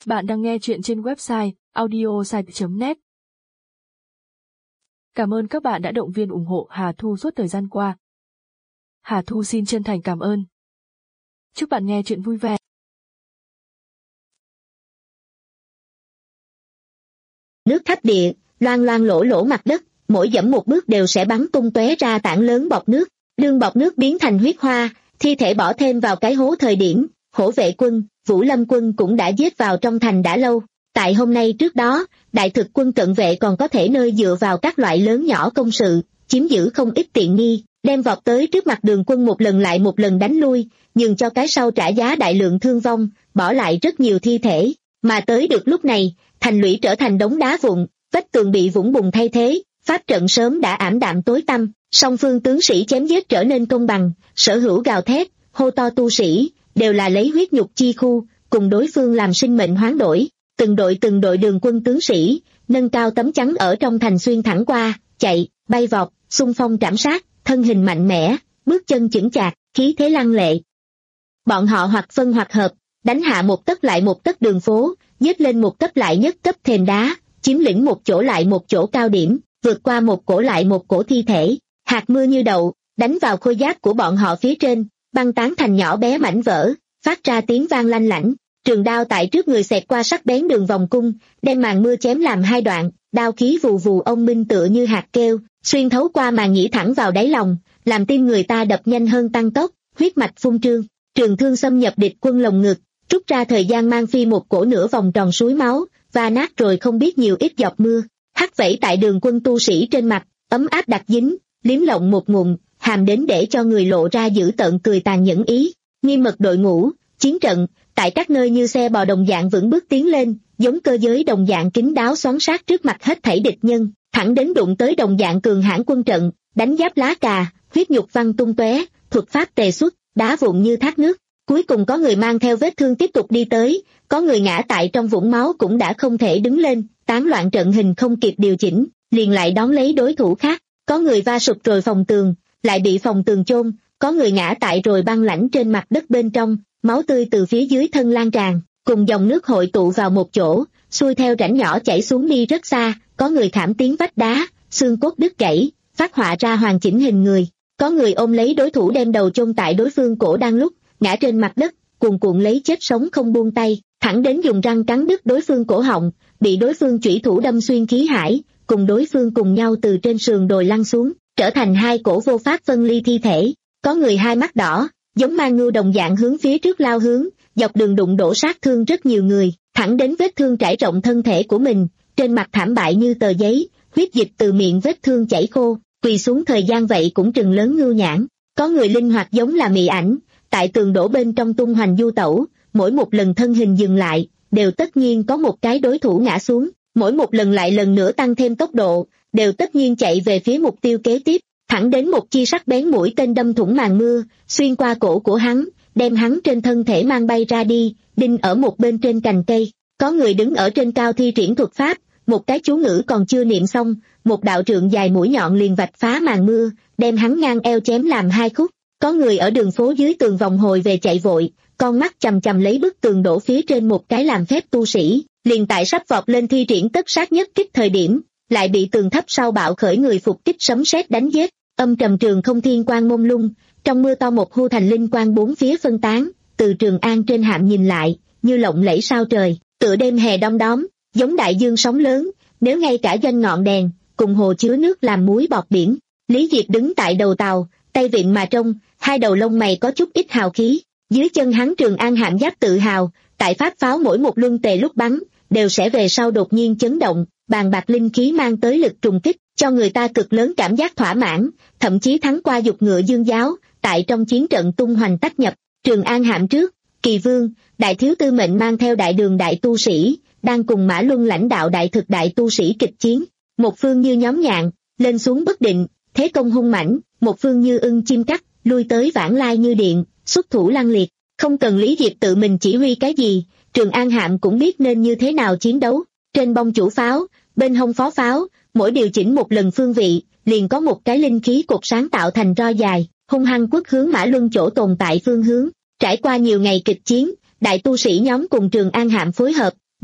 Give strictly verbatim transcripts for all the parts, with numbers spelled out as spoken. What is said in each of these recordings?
Bạn đang nghe chuyện trên website audiosite chấm net. Cảm ơn các bạn đã động viên ủng hộ Hà Thu suốt thời gian qua. Hà Thu xin chân thành cảm ơn. Chúc bạn nghe chuyện vui vẻ. Nước thấp địa, loang loang lỗ lỗ mặt đất, mỗi dẫm một bước đều sẽ bắn tung tóe ra tảng lớn bọt nước, đương bọt nước biến thành huyết hoa, thi thể bỏ thêm vào cái hố thời điểm, Hổ Vệ Quân, Vũ Lâm Quân cũng đã giết vào trong thành đã lâu. Tại hôm nay trước đó, Đại Thực Quân cận vệ còn có thể nơi dựa vào các loại lớn nhỏ công sự, chiếm giữ không ít tiện nghi, đem vọt tới trước mặt Đường Quân một lần lại một lần đánh lui, nhường cho cái sau trả giá đại lượng thương vong, bỏ lại rất nhiều thi thể. Mà tới được lúc này, thành lũy trở thành đống đá vụn, vách tường bị vũng bùn thay thế, pháp trận sớm đã ảm đạm tối tăm, song phương tướng sĩ chém giết trở nên công bằng, sở hữu gào thét, hô to tu sĩ, đều là lấy huyết nhục chi khu, cùng đối phương làm sinh mệnh hoán đổi. Từng đội từng đội Đường Quân tướng sĩ, nâng cao tấm chắn ở trong thành xuyên thẳng qua, chạy, bay vọt, xung phong trảm sát, thân hình mạnh mẽ, bước chân chững chạc, khí thế lăng lệ. Bọn họ hoặc phân hoặc hợp, đánh hạ một tấc lại một tấc đường phố, giết lên một cấp lại nhất cấp thềm đá, chiếm lĩnh một chỗ lại một chỗ cao điểm, vượt qua một cổ lại một cổ thi thể, hạt mưa như đậu, đánh vào khôi giáp của bọn họ phía trên, băng tán thành nhỏ bé mảnh vỡ, phát ra tiếng vang lanh lảnh. Trường đao tại trước người xẹt qua sắc bén đường vòng cung, đem màn mưa chém làm hai đoạn, đao khí vù vù ông minh tựa như hạt kêu, xuyên thấu qua màn nhĩ thẳng vào đáy lòng, làm tim người ta đập nhanh hơn tăng tốc, huyết mạch phun trương. Trường thương xâm nhập địch quân lồng ngực, rút ra thời gian mang phi một cổ nửa vòng tròn suối máu, và nát rồi không biết nhiều ít giọt mưa, hắt vẩy tại Đường Quân tu sĩ trên mặt, ấm áp đặc dính, liếm lộng một ngụm, hàm đến để cho người lộ ra dữ tợn cười tàn nhẫn ý. Nghiêm mật đội ngũ, chiến trận, tại các nơi như xe bò đồng dạng vững bước tiến lên, giống cơ giới đồng dạng kín đáo xoắn sát trước mặt hết thảy địch nhân, thẳng đến đụng tới đồng dạng cường hãn quân trận, đánh giáp lá cà, huyết nhục văng tung tóe, thuật pháp tề xuất, đá vụn như thác nước. Cuối cùng có người mang theo vết thương tiếp tục đi tới, có người ngã tại trong vũng máu cũng đã không thể đứng lên, tán loạn trận hình không kịp điều chỉnh, liền lại đón lấy đối thủ khác, có người va sụp rồi phòng tường, lại bị phòng tường chôn, có người ngã tại rồi băng lãnh trên mặt đất bên trong, máu tươi từ phía dưới thân lan tràn, cùng dòng nước hội tụ vào một chỗ, xuôi theo rãnh nhỏ chảy xuống đi rất xa, có người khảm tiếng vách đá, xương cốt đứt gãy, phát họa ra hoàn chỉnh hình người, có người ôm lấy đối thủ đem đầu chôn tại đối phương cổ đang lúc ngã trên mặt đất, cuồn cuộn lấy chết sống không buông tay, thẳng đến dùng răng cắn đứt đối phương cổ họng, bị đối phương chủy thủ đâm xuyên khí hải, cùng đối phương cùng nhau từ trên sườn đồi lăn xuống, trở thành hai cổ vô pháp phân ly thi thể. Có người hai mắt đỏ, giống ma ngưu đồng dạng hướng phía trước lao hướng, dọc đường đụng đổ sát thương rất nhiều người, thẳng đến vết thương trải rộng thân thể của mình, trên mặt thảm bại như tờ giấy, huyết dịch từ miệng vết thương chảy khô, quỳ xuống thời gian vậy cũng trừng lớn ngưu nhãn. Có người linh hoạt giống là mị ảnh, tại tường đổ bên trong tung hoành du tẩu, mỗi một lần thân hình dừng lại, đều tất nhiên có một cái đối thủ ngã xuống, mỗi một lần lại lần nữa tăng thêm tốc độ, đều tất nhiên chạy về phía mục tiêu kế tiếp, thẳng đến một chi sắc bén mũi tên đâm thủng màn mưa, xuyên qua cổ của hắn, đem hắn trên thân thể mang bay ra đi, đinh ở một bên trên cành cây. Có người đứng ở trên cao thi triển thuật pháp, một cái chú ngữ còn chưa niệm xong, một đạo trượng dài mũi nhọn liền vạch phá màn mưa, đem hắn ngang eo chém làm hai khúc. Có người ở đường phố dưới tường vòng hồi về chạy vội, con mắt chằm chằm lấy bức tường đổ phía trên một cái làm phép tu sĩ, liền tại sắp vọt lên thi triển tất sát nhất kích thời điểm, lại bị tường thấp sau bạo khởi người phục kích sấm sét đánh giết. Âm trầm trường không thiên quang mông lung, trong mưa to một hưu thành linh quang bốn phía phân tán, từ Trường An trên hạm nhìn lại, như lộng lẫy sao trời, tựa đêm hè đom đóm, giống đại dương sóng lớn, nếu ngay cả doanh ngọn đèn, cùng hồ chứa nước làm muối bọt biển. Lý Diệp đứng tại đầu tàu, tay vịn mà trông, hai đầu lông mày có chút ít hào khí, dưới chân hắn Trường An hạm giáp tự hào, tại pháp pháo mỗi một luân tề lúc bắn, đều sẽ về sau đột nhiên chấn động, bàn bạc linh khí mang tới lực trùng kích, cho người ta cực lớn cảm giác thỏa mãn, thậm chí thắng qua dục ngựa dương giáo, tại trong chiến trận tung hoành tách nhập. Trường An hạm trước, Kỳ Vương, Đại Thiếu Tư mệnh mang theo đại đường đại tu sĩ, đang cùng Mã Luân lãnh đạo đại thực đại tu sĩ kịch chiến, một phương như nhóm nhạn, lên xuống bất định, thế công hung mãnh, một phương như ưng chim cắt, lui tới vãng lai như điện, xuất thủ lăng liệt, không cần Lý Diệp tự mình chỉ huy cái gì, Trường An hạm cũng biết nên như thế nào chiến đấu. Trên bông chủ pháo, bên hông phó pháo, mỗi điều chỉnh một lần phương vị, liền có một cái linh khí cột sáng tạo thành ro dài, hung hăng quất hướng Mã Luân chỗ tồn tại phương hướng. Trải qua nhiều ngày kịch chiến, đại tu sĩ nhóm cùng Trường An hạm phối hợp,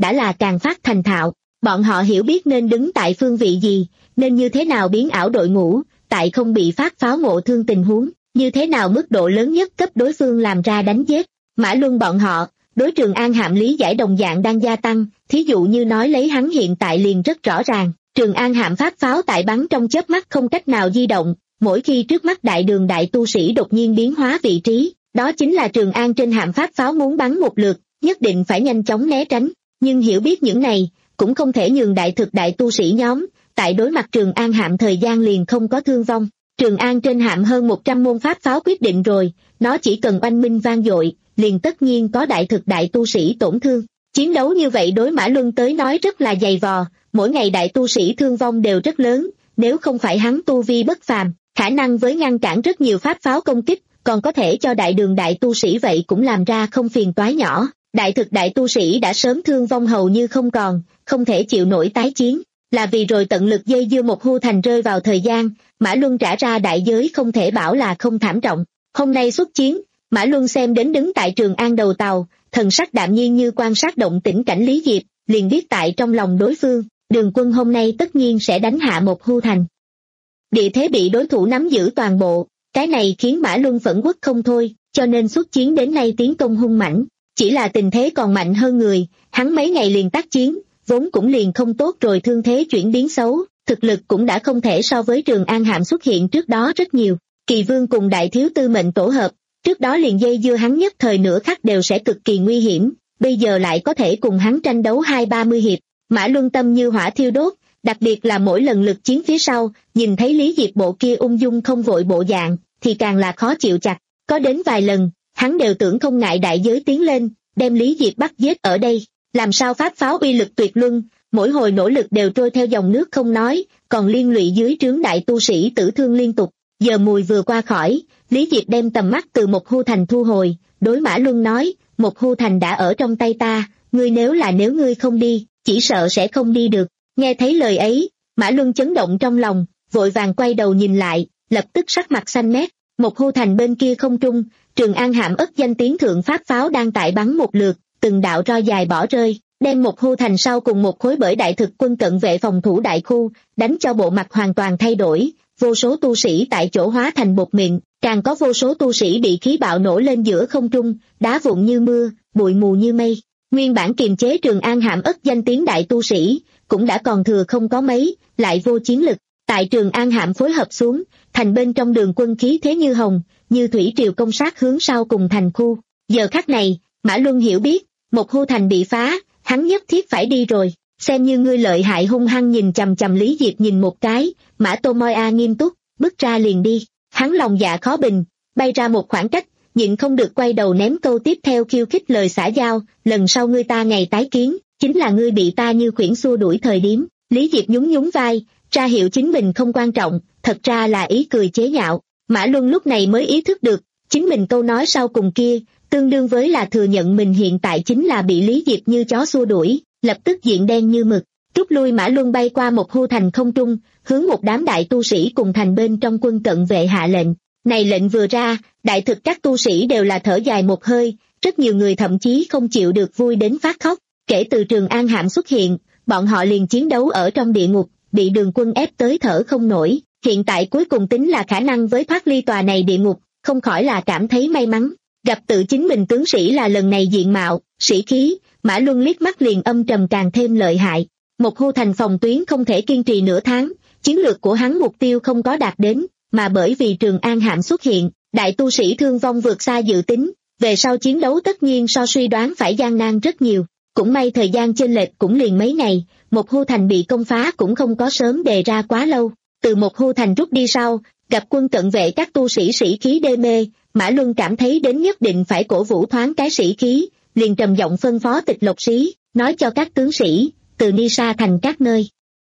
đã là càng phát thành thạo. Bọn họ hiểu biết nên đứng tại phương vị gì, nên như thế nào biến ảo đội ngũ, tại không bị phát pháo ngộ thương tình huống, như thế nào mức độ lớn nhất cấp đối phương làm ra đánh giết. Mã Luân bọn họ, đối Trường An Hạm lý giải đồng dạng đang gia tăng, thí dụ như nói lấy hắn hiện tại liền rất rõ ràng, Trường An Hạm phát pháo tại bắn trong chớp mắt không cách nào di động, mỗi khi trước mắt đại đường đại tu sĩ đột nhiên biến hóa vị trí, đó chính là Trường An trên hạm phát pháo muốn bắn một lượt, nhất định phải nhanh chóng né tránh, nhưng hiểu biết những này, cũng không thể nhường đại thực đại tu sĩ nhóm, tại đối mặt Trường An Hạm thời gian liền không có thương vong. Trường An trên hạm hơn một trăm môn pháp pháo quyết định rồi, nó chỉ cần oanh minh vang dội, liền tất nhiên có đại thực đại tu sĩ tổn thương. Chiến đấu như vậy đối Mã Luân tới nói rất là dày vò, mỗi ngày đại tu sĩ thương vong đều rất lớn, nếu không phải hắn tu vi bất phàm, khả năng với ngăn cản rất nhiều pháp pháo công kích, còn có thể cho đại đường đại tu sĩ vậy cũng làm ra không phiền toái nhỏ. Đại thực đại tu sĩ đã sớm thương vong hầu như không còn, không thể chịu nổi tái chiến, là vì rồi tận lực dây dưa một hưu thành rơi vào thời gian, Mã Luân trả ra đại giới không thể bảo là không thảm trọng. Hôm nay xuất chiến, Mã Luân xem đến đứng tại Trường An đầu tàu, thần sắc đạm nhiên như quan sát động tĩnh cảnh Lý Diệp, liền biết tại trong lòng đối phương, Đường quân hôm nay tất nhiên sẽ đánh hạ một hưu thành. Địa thế bị đối thủ nắm giữ toàn bộ, cái này khiến Mã Luân phẫn uất không thôi, cho nên xuất chiến đến nay tiến công hung mãnh, chỉ là tình thế còn mạnh hơn người, hắn mấy ngày liền tác chiến, vốn cũng liền không tốt rồi thương thế chuyển biến xấu, thực lực cũng đã không thể so với Trường An Hạm xuất hiện trước đó rất nhiều. Kỳ Vương cùng đại thiếu tư mệnh tổ hợp, trước đó liền dây dưa hắn nhất thời nửa khắc đều sẽ cực kỳ nguy hiểm, bây giờ lại có thể cùng hắn tranh đấu hai ba mươi hiệp. Mã Luân tâm như hỏa thiêu đốt, đặc biệt là mỗi lần lực chiến phía sau, nhìn thấy Lý Diệp bộ kia ung dung không vội bộ dạng, thì càng là khó chịu chặt. Có đến vài lần, hắn đều tưởng không ngại đại giới tiến lên, đem Lý Diệp bắt giết ở đây. Làm sao pháp pháo uy lực tuyệt luân, mỗi hồi nỗ lực đều trôi theo dòng nước không nói, còn liên lụy dưới trướng đại tu sĩ tử thương liên tục. Giờ mùi vừa qua khỏi, Lý Diệp đem tầm mắt từ một hưu thành thu hồi, đối Mã Luân nói, một hưu thành đã ở trong tay ta, ngươi nếu là nếu ngươi không đi, chỉ sợ sẽ không đi được. Nghe thấy lời ấy, Mã Luân chấn động trong lòng, vội vàng quay đầu nhìn lại, lập tức sắc mặt xanh mét. Một hưu thành bên kia không trung, Trường An Hạm ất danh tiếng thượng pháp pháo đang tại bắn một lượt, từng đạo ro dài bỏ rơi, đem một hưu thành sau cùng một khối bởi đại thực quân cận vệ phòng thủ đại khu, đánh cho bộ mặt hoàn toàn thay đổi, vô số tu sĩ tại chỗ hóa thành bột mịn, càng có vô số tu sĩ bị khí bạo nổi lên giữa không trung, đá vụn như mưa, bụi mù như mây. Nguyên bản kiềm chế Trường An Hạm ất danh tiếng đại tu sĩ, cũng đã còn thừa không có mấy, lại vô chiến lực. Tại Trường An Hạm phối hợp xuống, thành bên trong đường quân khí thế như hồng, như thủy triều công sát hướng sau cùng thành khu. Giờ khắc này, Mã Luân hiểu biết, một hưu thành bị phá, hắn nhất thiết phải đi rồi. Xem như ngươi lợi hại hung hăng nhìn chằm chằm Lý Diệp nhìn một cái, Mã Tô Moi A nghiêm túc, bước ra liền đi. Hắn lòng dạ khó bình, bay ra một khoảng cách, nhịn không được quay đầu ném câu tiếp theo khiêu khích lời xã giao, lần sau ngươi ta ngày tái kiến, chính là ngươi bị ta như khuyển xua đuổi thời điểm. Lý Diệp nhún nhún vai, ra hiệu chính mình không quan trọng, thật ra là ý cười chế nhạo. Mã Luân lúc này mới ý thức được, chính mình câu nói sau cùng kia, tương đương với là thừa nhận mình hiện tại chính là bị Lý Diệp như chó xua đuổi, lập tức diện đen như mực. Rút lui Mã Luân bay qua một hưu thành không trung, hướng một đám đại tu sĩ cùng thành bên trong quân cận vệ hạ lệnh. Này lệnh vừa ra, đại thực các tu sĩ đều là thở dài một hơi, rất nhiều người thậm chí không chịu được vui đến phát khóc. Kể từ Trường An Hạm xuất hiện, bọn họ liền chiến đấu ở trong địa ngục, bị đường quân ép tới thở không nổi. Hiện tại cuối cùng tính là khả năng với thoát ly tòa này địa ngục, không khỏi là cảm thấy may mắn. Gặp tự chính mình tướng sĩ là lần này diện mạo, sĩ khí, Mã Luân liếc mắt liền âm trầm càng thêm lợi hại. Một hưu thành phòng tuyến không thể kiên trì nửa tháng, chiến lược của hắn mục tiêu không có đạt đến, mà bởi vì Trường An Hạm xuất hiện, đại tu sĩ thương vong vượt xa dự tính, về sau chiến đấu tất nhiên so suy đoán phải gian nan rất nhiều. Cũng may thời gian chênh lệch cũng liền mấy ngày, một hưu thành bị công phá cũng không có sớm đề ra quá lâu. Từ một hưu thành rút đi sau, gặp quân cận vệ các tu sĩ sĩ khí đê mê, Mã Luân cảm thấy đến nhất định phải cổ vũ thoáng cái sĩ khí, liền trầm giọng phân phó Tịch Lộc Sĩ, nói cho các tướng sĩ, từ Ni Sa thành các nơi.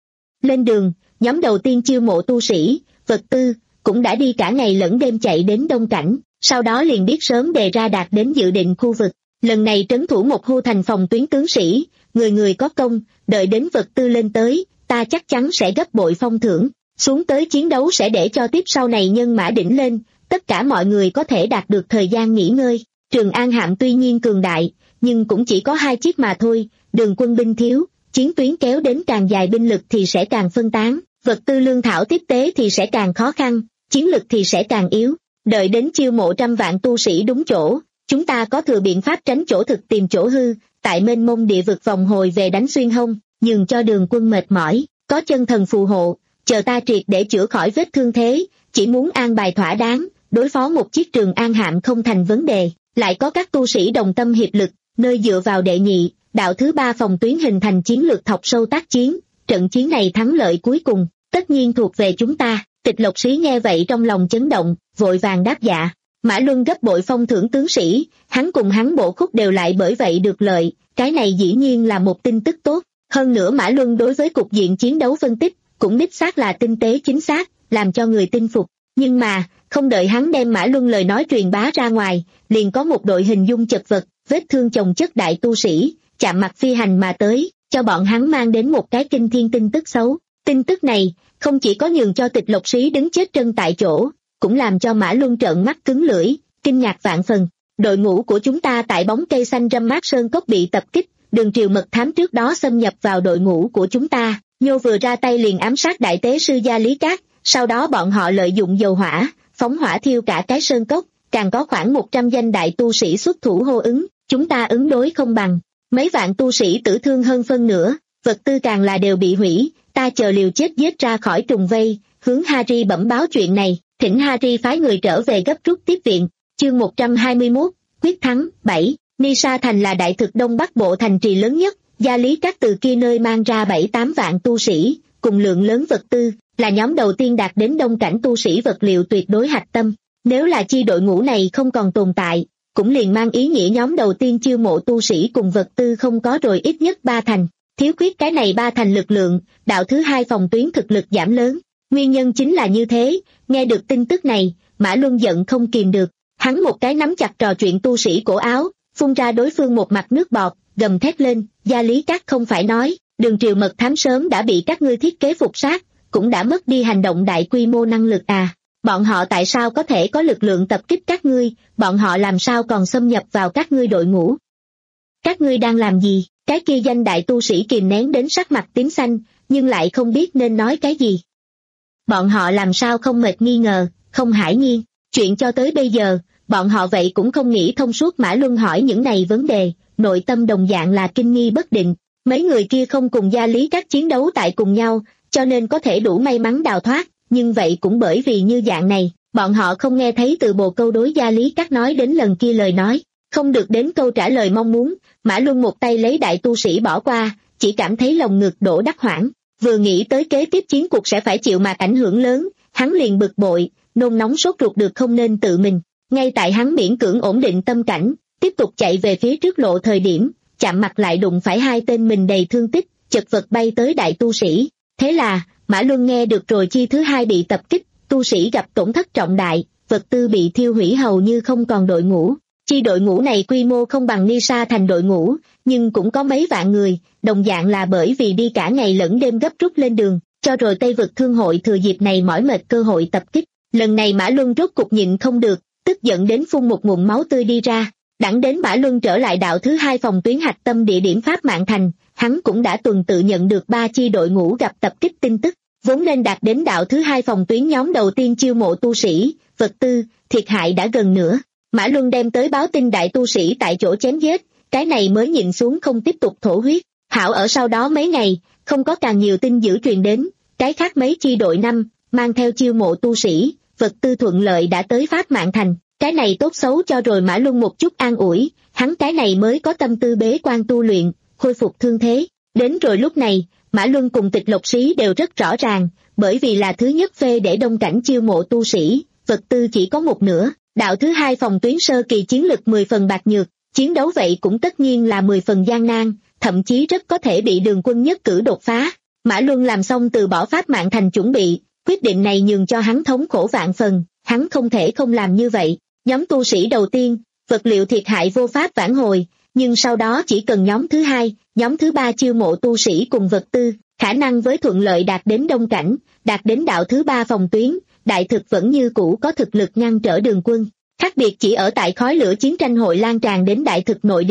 Lên đường, nhóm đầu tiên chiêu mộ tu sĩ, vật tư, cũng đã đi cả ngày lẫn đêm chạy đến Đông Cảnh, sau đó liền biết sớm đề ra đạt đến dự định khu vực. Lần này trấn thủ một hưu thành phòng tuyến tướng sĩ, người người có công, đợi đến vật tư lên tới, ta chắc chắn sẽ gấp bội phong thưởng, xuống tới chiến đấu sẽ để cho tiếp sau này nhân mã đỉnh lên, tất cả mọi người có thể đạt được thời gian nghỉ ngơi. Trường An Hạm tuy nhiên cường đại, nhưng cũng chỉ có hai chiếc mà thôi, đường quân binh thiếu, chiến tuyến kéo đến càng dài binh lực thì sẽ càng phân tán, vật tư lương thảo tiếp tế thì sẽ càng khó khăn, chiến lực thì sẽ càng yếu. Đợi đến chiêu mộ trăm vạn tu sĩ đúng chỗ, chúng ta có thừa biện pháp tránh chỗ thực tìm chỗ hư, tại mênh mông địa vực vòng hồi về đánh xuyên hông, nhường cho đường quân mệt mỏi, có chân thần phù hộ, chờ ta triệt để chữa khỏi vết thương thế, chỉ muốn an bài thỏa đáng, đối phó một chiếc Trường An hạm không thành vấn đề, lại có các tu sĩ đồng tâm hiệp lực, nơi dựa vào đệ nhị, đạo thứ ba phòng tuyến hình thành chiến lược thọc sâu tác chiến, trận chiến này thắng lợi cuối cùng, tất nhiên thuộc về chúng ta. Tịch Lộc Sĩ nghe vậy trong lòng chấn động, vội vàng đáp dạ. Mã Luân gấp bội phong thưởng tướng sĩ, hắn cùng hắn bộ khúc đều lại bởi vậy được lợi, cái này dĩ nhiên là một tin tức tốt. Hơn nữa Mã Luân đối với cục diện chiến đấu phân tích, cũng đích xác là tinh tế chính xác, làm cho người tin phục. Nhưng mà, không đợi hắn đem Mã Luân lời nói truyền bá ra ngoài, liền có một đội hình dung chật vật, vết thương chồng chất đại tu sĩ, chạm mặt phi hành mà tới, cho bọn hắn mang đến một cái kinh thiên tin tức xấu. Tin tức này, không chỉ có nhường cho Tịch Lộc Sĩ đứng chết chân tại chỗ, cũng làm cho Mã Luân trợn mắt cứng lưỡi, kinh ngạc vạn phần. Đội ngũ của chúng ta tại bóng cây xanh râm mát sơn cốc bị tập kích, Đường Triều mật thám trước đó xâm nhập vào đội ngũ của chúng ta, Nhô vừa ra tay liền ám sát đại tế sư Gia Lý Cát, sau đó bọn họ lợi dụng dầu hỏa, phóng hỏa thiêu cả cái sơn cốc, càng có khoảng một trăm danh đại tu sĩ xuất thủ hô ứng, chúng ta ứng đối không bằng, mấy vạn tu sĩ tử thương hơn phân nửa, vật tư càng là đều bị hủy, ta chờ liều chết giết ra khỏi trùng vây, hướng Harry bẩm báo chuyện này, thỉnh Harry phái người trở về gấp rút tiếp viện. Chương một trăm hai mươi mốt, quyết thắng. Bảy. Nisa thành là đại thực đông bắc bộ thành trì lớn nhất, Gia Lý Cát từ kia nơi mang ra bảy tám vạn tu sĩ, cùng lượng lớn vật tư, là nhóm đầu tiên đạt đến đông cảnh tu sĩ vật liệu tuyệt đối hạch tâm. Nếu là chi đội ngũ này không còn tồn tại, cũng liền mang ý nghĩa nhóm đầu tiên chiêu mộ tu sĩ cùng vật tư không có rồi ít nhất ba thành. Thiếu khuyết cái này ba thành lực lượng, đạo thứ hai phòng tuyến thực lực giảm lớn. Nguyên nhân chính là như thế, nghe được tin tức này, Mã Luân giận không kìm được. Hắn một cái nắm chặt trò chuyện tu sĩ cổ áo, phun ra đối phương một mặt nước bọt, gầm thét lên, Gia Lý Cát không phải nói, Đường Triều mật thám sớm đã bị các ngươi thiết kế phục sát, cũng đã mất đi hành động đại quy mô năng lực à. Bọn họ tại sao có thể có lực lượng tập kích các ngươi, bọn họ làm sao còn xâm nhập vào các ngươi đội ngũ? Các ngươi đang làm gì? Cái kia danh đại tu sĩ kìm nén đến sắc mặt tím xanh, nhưng lại không biết nên nói cái gì. Bọn họ làm sao không mệt nghi ngờ, không hãi nhiên, chuyện cho tới bây giờ, bọn họ vậy cũng không nghĩ thông suốt. Mã Luân hỏi những này vấn đề, nội tâm đồng dạng là kinh nghi bất định. Mấy người kia không cùng Gia Lý Cát chiến đấu tại cùng nhau, cho nên có thể đủ may mắn đào thoát, nhưng vậy cũng bởi vì như dạng này, bọn họ không nghe thấy từ bồ câu đối Gia Lý Cát nói đến lần kia lời nói, không được đến câu trả lời mong muốn. Mã Luân một tay lấy đại tu sĩ bỏ qua, chỉ cảm thấy lòng ngực đổ đắc hoảng, vừa nghĩ tới kế tiếp chiến cuộc sẽ phải chịu mặt ảnh hưởng lớn, hắn liền bực bội, nôn nóng sốt ruột được không nên tự mình. Ngay tại hắn miễn cưỡng ổn định tâm cảnh, tiếp tục chạy về phía trước lộ thời điểm, chạm mặt lại đụng phải hai tên mình đầy thương tích, chật vật bay tới đại tu sĩ. Thế là, Mã Luân nghe được rồi chi thứ hai bị tập kích, tu sĩ gặp tổn thất trọng đại, vật tư bị thiêu hủy hầu như không còn đội ngũ. Chi đội ngũ này quy mô không bằng Nisa thành đội ngũ, nhưng cũng có mấy vạn người, đồng dạng là bởi vì đi cả ngày lẫn đêm gấp rút lên đường, cho rồi Tây vực thương hội thừa dịp này mỏi mệt cơ hội tập kích. Lần này Mã Luân rốt cục nhịn không được, tức giận đến phun một ngụm máu tươi đi ra. Đẳng đến Mã Luân trở lại đạo thứ hai phòng tuyến hạch tâm địa điểm Pháp Mạn Thành, hắn cũng đã tuần tự nhận được ba chi đội ngũ gặp tập kích tin tức, vốn nên đạt đến đạo thứ hai phòng tuyến nhóm đầu tiên chiêu mộ tu sĩ, vật tư, thiệt hại đã gần nửa. Mã Luân đem tới báo tin đại tu sĩ tại chỗ chém giết, cái này mới nhịn xuống không tiếp tục thổ huyết. Hảo ở sau đó mấy ngày, không có càng nhiều tin dữ truyền đến, cái khác mấy chi đội năm, mang theo chiêu mộ tu sĩ, vật tư thuận lợi đã tới Pháp Mạn Thành, cái này tốt xấu cho rồi Mã Luân một chút an ủi, hắn cái này mới có tâm tư bế quan tu luyện, khôi phục thương thế. Đến rồi lúc này, Mã Luân cùng Tịch Lộc Sĩ đều rất rõ ràng, bởi vì là thứ nhất phê để đông cảnh chiêu mộ tu sĩ, vật tư chỉ có một nửa, đạo thứ hai phòng tuyến sơ kỳ chiến lực mười phần bạc nhược, chiến đấu vậy cũng tất nhiên là mười phần gian nan, thậm chí rất có thể bị Đường quân nhất cử đột phá. Mã Luân làm xong từ bỏ Pháp Mạn Thành chuẩn bị, quyết định này nhường cho hắn thống khổ vạn phần, hắn không thể không làm như vậy. Nhóm tu sĩ đầu tiên, vật liệu thiệt hại vô pháp vãn hồi, nhưng sau đó chỉ cần nhóm thứ hai, nhóm thứ ba chiêu mộ tu sĩ cùng vật tư, khả năng với thuận lợi đạt đến đông cảnh, đạt đến đạo thứ ba phòng tuyến, đại thực vẫn như cũ có thực lực ngăn trở Đường quân. Khác biệt chỉ ở tại khói lửa chiến tranh hội lan tràn đến đại thực nội địa,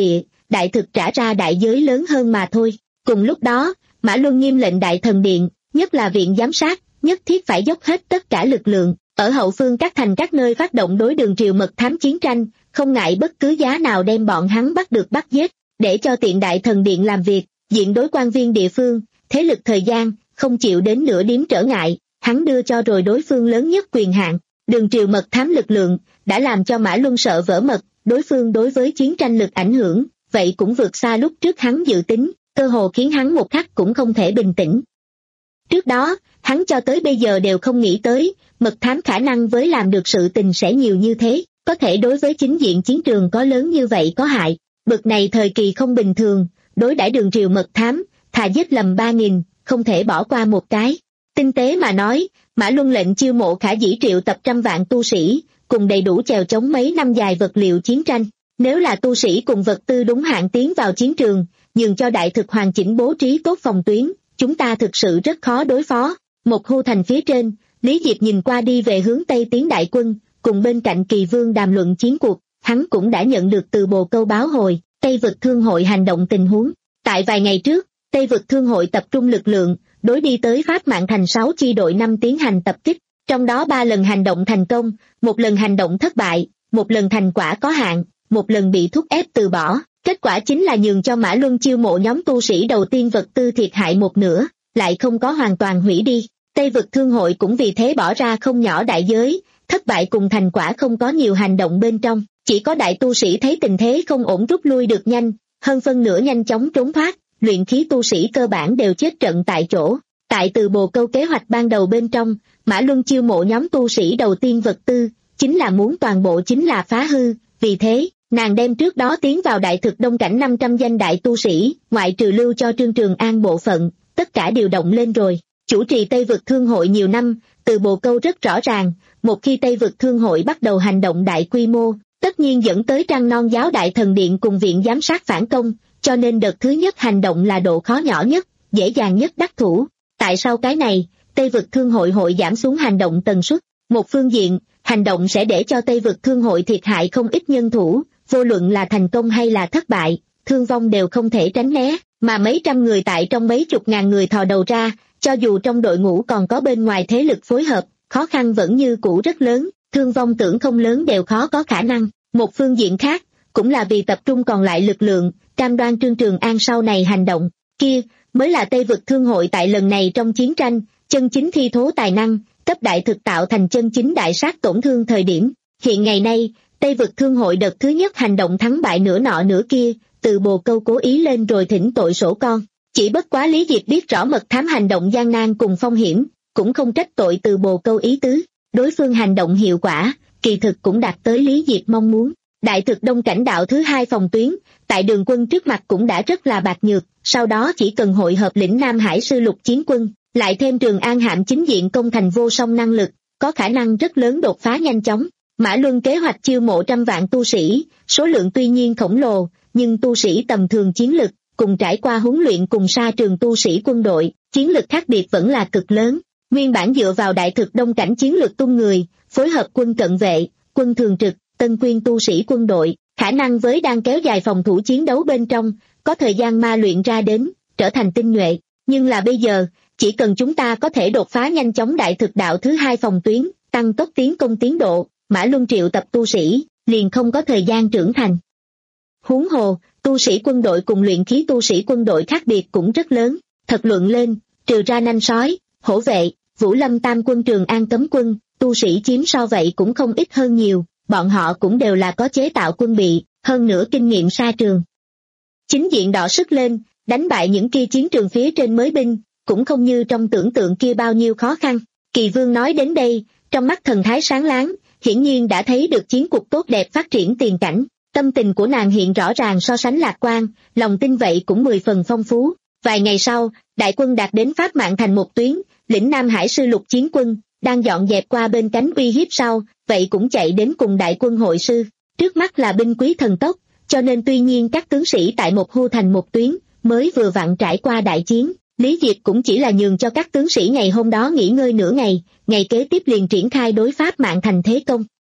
đại thực trả ra đại giới lớn hơn mà thôi. Cùng lúc đó, Mã Luân nghiêm lệnh Đại Thần Điện, nhất là viện giám sát, nhất thiết phải dốc hết tất cả lực lượng, ở hậu phương các thành các nơi phát động đối Đường Triều mật thám chiến tranh, không ngại bất cứ giá nào đem bọn hắn bắt được bắt giết, để cho tiện Đại Thần Điện làm việc, diện đối quan viên địa phương, thế lực thời gian, không chịu đến nửa điểm trở ngại, hắn đưa cho rồi đối phương lớn nhất quyền hạn. Đường Triều mật thám lực lượng, đã làm cho Mã Luân sợ vỡ mật, đối phương đối với chiến tranh lực ảnh hưởng, vậy cũng vượt xa lúc trước hắn dự tính, cơ hồ khiến hắn một khắc cũng không thể bình tĩnh. Trước đó, hắn cho tới bây giờ đều không nghĩ tới, mật thám khả năng với làm được sự tình sẽ nhiều như thế, có thể đối với chính diện chiến trường có lớn như vậy có hại. Bực này thời kỳ không bình thường, đối đãi Đường Triều mật thám, thà giết lầm ba nghìn, không thể bỏ qua một cái. Tinh tế mà nói, Mã Luân lệnh chiêu mộ khả dĩ triệu tập trăm vạn tu sĩ, cùng đầy đủ chèo chống mấy năm dài vật liệu chiến tranh. Nếu là tu sĩ cùng vật tư đúng hạn tiến vào chiến trường, nhường cho đại thực hoàn chỉnh bố trí tốt phòng tuyến, chúng ta thực sự rất khó đối phó. Một hưu thành phía trên, Lý Diệp nhìn qua đi về hướng Tây tiến đại quân, cùng bên cạnh Kỳ Vương đàm luận chiến cuộc, hắn cũng đã nhận được từ Bồ Câu báo hồi, Tây vực thương hội hành động tình huống. Tại vài ngày trước, Tây vực thương hội tập trung lực lượng, đối đi tới Pháp Mạn Thành sáu chi đội năm tiến hành tập kích, trong đó ba lần hành động thành công, một lần hành động thất bại, một lần thành quả có hạn, một lần bị thúc ép từ bỏ. Kết quả chính là nhường cho Mã Luân chiêu mộ nhóm tu sĩ đầu tiên vật tư thiệt hại một nửa, lại không có hoàn toàn hủy đi. Tây vực thương hội cũng vì thế bỏ ra không nhỏ đại giới, thất bại cùng thành quả không có nhiều hành động bên trong, chỉ có đại tu sĩ thấy tình thế không ổn rút lui được nhanh, hơn phân nửa nhanh chóng trốn thoát, luyện khí tu sĩ cơ bản đều chết trận tại chỗ. Tại từ Bồ Câu kế hoạch ban đầu bên trong, Mã Luân chiêu mộ nhóm tu sĩ đầu tiên vật tư, chính là muốn toàn bộ chính là phá hư, vì thế, nàng đem trước đó tiến vào đại thực đông cảnh năm trăm danh đại tu sĩ, ngoại trừ lưu cho Trương Trường An bộ phận, tất cả điều động lên rồi. Chủ trì Tây vực thương hội nhiều năm, từ Bồ Câu rất rõ ràng, một khi Tây vực thương hội bắt đầu hành động đại quy mô, tất nhiên dẫn tới Trăng Non giáo Đại Thần Điện cùng viện giám sát phản công, cho nên đợt thứ nhất hành động là độ khó nhỏ nhất, dễ dàng nhất đắc thủ. Tại sao cái này, Tây vực thương hội hội giảm xuống hành động tần suất. Một phương diện, hành động sẽ để cho Tây vực thương hội thiệt hại không ít nhân thủ, vô luận là thành công hay là thất bại, thương vong đều không thể tránh né, mà mấy trăm người tại trong mấy chục ngàn người thò đầu ra, cho dù trong đội ngũ còn có bên ngoài thế lực phối hợp, khó khăn vẫn như cũ rất lớn, thương vong tưởng không lớn đều khó có khả năng. Một phương diện khác, cũng là vì tập trung còn lại lực lượng, cam đoan Trương Trường An sau này hành động, kia, mới là Tây vực thương hội tại lần này trong chiến tranh, chân chính thi thố tài năng, cấp đại thực tạo thành chân chính đại sát tổn thương thời điểm. Hiện ngày nay, Tây vực thương hội đợt thứ nhất hành động thắng bại nửa nọ nửa kia, từ Bồ Câu cố ý lên rồi thỉnh tội sổ con. Chỉ bất quá Lý Diệp biết rõ mật thám hành động gian nan cùng phong hiểm, cũng không trách tội từ Bồ Câu ý tứ. Đối phương hành động hiệu quả, kỳ thực cũng đạt tới Lý Diệp mong muốn. Đại thực đông cảnh đạo thứ hai phòng tuyến, tại đường quân trước mặt cũng đã rất là bạc nhược, sau đó chỉ cần hội hợp lĩnh Nam Hải sư lục chiến quân, lại thêm Trường An hạm chính diện công thành vô song năng lực, có khả năng rất lớn đột phá nhanh chóng. Mã Luân kế hoạch chiêu mộ trăm vạn tu sĩ, số lượng tuy nhiên khổng lồ, nhưng tu sĩ tầm thường chiến lực, cùng trải qua huấn luyện cùng sa trường tu sĩ quân đội, chiến lực khác biệt vẫn là cực lớn. Nguyên bản dựa vào đại thực đông cảnh chiến lược tung người, phối hợp quân cận vệ, quân thường trực, tân quyên tu sĩ quân đội, khả năng với đang kéo dài phòng thủ chiến đấu bên trong, có thời gian ma luyện ra đến, trở thành tinh nhuệ. Nhưng là bây giờ, chỉ cần chúng ta có thể đột phá nhanh chóng đại thực đạo thứ hai phòng tuyến, tăng tốc tiến công tiến độ, Mã Luân triệu tập tu sĩ, liền không có thời gian trưởng thành. Huống hồ, tu sĩ quân đội cùng luyện khí tu sĩ quân đội khác biệt cũng rất lớn, thật luận lên, trừ ra nanh sói, hổ vệ, Vũ Lâm tam quân Trường An cấm quân, tu sĩ chiếm so vậy cũng không ít hơn nhiều, bọn họ cũng đều là có chế tạo quân bị, hơn nữa kinh nghiệm sa trường. Chính diện đọ sức lên, đánh bại những kia chiến trường phía trên mới binh, cũng không như trong tưởng tượng kia bao nhiêu khó khăn. Kỳ Vương nói đến đây, trong mắt thần thái sáng láng, hiển nhiên đã thấy được chiến cuộc tốt đẹp phát triển tiền cảnh, tâm tình của nàng hiện rõ ràng so sánh lạc quan, lòng tin vậy cũng mười phần phong phú. Vài ngày sau, đại quân đạt đến Pháp Mạn Thành một tuyến, lĩnh Nam Hải sư lục chiến quân, đang dọn dẹp qua bên cánh uy hiếp sau, vậy cũng chạy đến cùng đại quân hội sư. Trước mắt là binh quý thần tốc, cho nên tuy nhiên các tướng sĩ tại một hưu thành một tuyến, mới vừa vặn trải qua đại chiến, Lý Diệp cũng chỉ là nhường cho các tướng sĩ ngày hôm đó nghỉ ngơi nửa ngày, ngày kế tiếp liền triển khai đối Pháp Mạn Thành thế công.